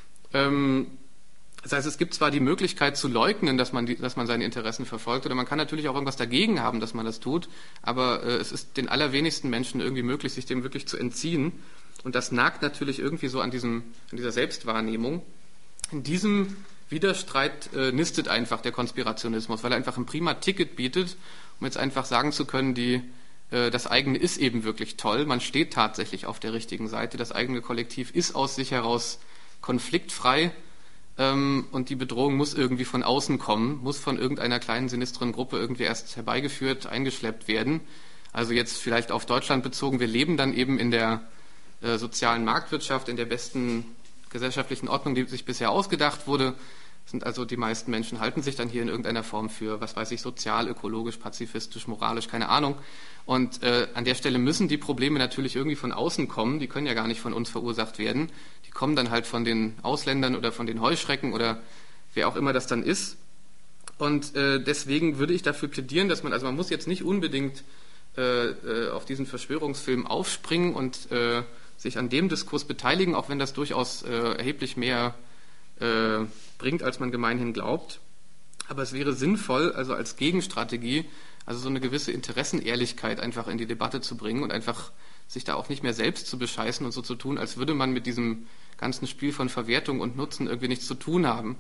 Das heißt, es gibt zwar die Möglichkeit zu leugnen, dass man seine Interessen verfolgt, oder man kann natürlich auch irgendwas dagegen haben, dass man das tut, aber es ist den allerwenigsten Menschen irgendwie möglich, sich dem wirklich zu entziehen. Und das nagt natürlich irgendwie so an dieser Selbstwahrnehmung. In diesem Widerstreit nistet einfach der Konspirationismus, weil er einfach ein prima Ticket bietet, um jetzt einfach sagen zu können, das eigene ist eben wirklich toll, man steht tatsächlich auf der richtigen Seite, das eigene Kollektiv ist aus sich heraus konfliktfrei und die Bedrohung muss irgendwie von außen kommen, muss von irgendeiner kleinen sinistren Gruppe irgendwie erst herbeigeführt, eingeschleppt werden. Also jetzt vielleicht auf Deutschland bezogen, wir leben dann eben in der sozialen Marktwirtschaft, in der besten gesellschaftlichen Ordnung, die sich bisher ausgedacht wurde. Sind also die meisten Menschen halten sich dann hier in irgendeiner Form für, was weiß ich, sozial, ökologisch, pazifistisch, moralisch, keine Ahnung. Und an der Stelle müssen die Probleme natürlich irgendwie von außen kommen. Die können ja gar nicht von uns verursacht werden. Die kommen dann halt von den Ausländern oder von den Heuschrecken oder wer auch immer das dann ist. Und deswegen würde ich dafür plädieren, dass man muss jetzt nicht unbedingt auf diesen Verschwörungsfilm aufspringen und sich an dem Diskurs beteiligen, auch wenn das durchaus erheblich mehr bringt, als man gemeinhin glaubt. Aber es wäre sinnvoll, also als Gegenstrategie, also so eine gewisse Interessenehrlichkeit einfach in die Debatte zu bringen und einfach sich da auch nicht mehr selbst zu bescheißen und so zu tun, als würde man mit diesem ganzen Spiel von Verwertung und Nutzen irgendwie nichts zu tun haben.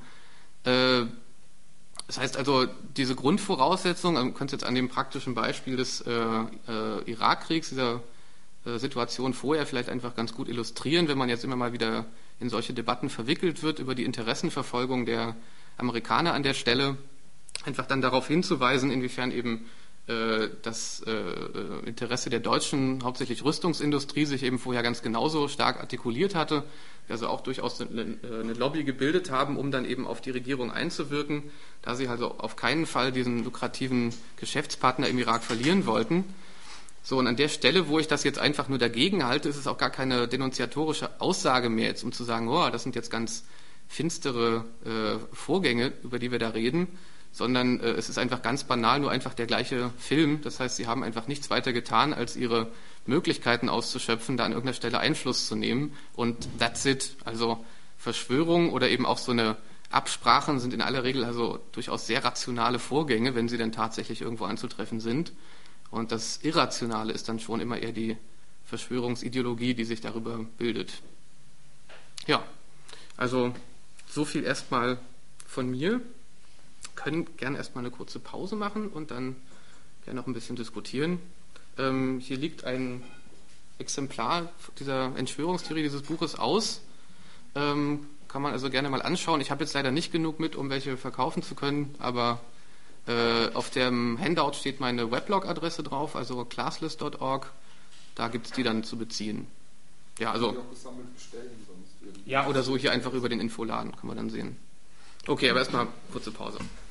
Das heißt also, diese Grundvoraussetzung, man könnte es jetzt an dem praktischen Beispiel des Irakkriegs, dieser Situation vorher vielleicht einfach ganz gut illustrieren, wenn man jetzt immer mal wieder in solche Debatten verwickelt wird über die Interessenverfolgung der Amerikaner an der Stelle, einfach dann darauf hinzuweisen, inwiefern eben das Interesse der deutschen, hauptsächlich Rüstungsindustrie, sich eben vorher ganz genauso stark artikuliert hatte, also auch durchaus eine Lobby gebildet haben, um dann eben auf die Regierung einzuwirken, da sie also auf keinen Fall diesen lukrativen Geschäftspartner im Irak verlieren wollten. So, und an der Stelle, wo ich das jetzt einfach nur dagegen halte, ist es auch gar keine denunziatorische Aussage mehr, jetzt, um zu sagen, oh, das sind jetzt ganz finstere Vorgänge, über die wir da reden, sondern es ist einfach ganz banal, nur einfach der gleiche Film. Das heißt, sie haben einfach nichts weiter getan, als ihre Möglichkeiten auszuschöpfen, da an irgendeiner Stelle Einfluss zu nehmen. Und that's it. Also Verschwörung oder eben auch so eine Absprachen sind in aller Regel also durchaus sehr rationale Vorgänge, wenn sie denn tatsächlich irgendwo anzutreffen sind. Und das Irrationale ist dann schon immer eher die Verschwörungsideologie, die sich darüber bildet. Ja, also so viel erstmal von mir. Können gerne erstmal eine kurze Pause machen und dann gerne noch ein bisschen diskutieren. Hier liegt ein Exemplar dieser Entschwörungstheorie dieses Buches aus. Kann man also gerne mal anschauen. Ich habe jetzt leider nicht genug mit, um welche verkaufen zu können, aber auf dem Handout steht meine Weblog-Adresse drauf, also classless.org. Da gibt es die dann zu beziehen. Ja, also. Die auch gesammelt bestellen sonst irgendwie. Ja, oder so hier einfach über den Infoladen, kann man dann sehen. Okay, aber erstmal kurze Pause.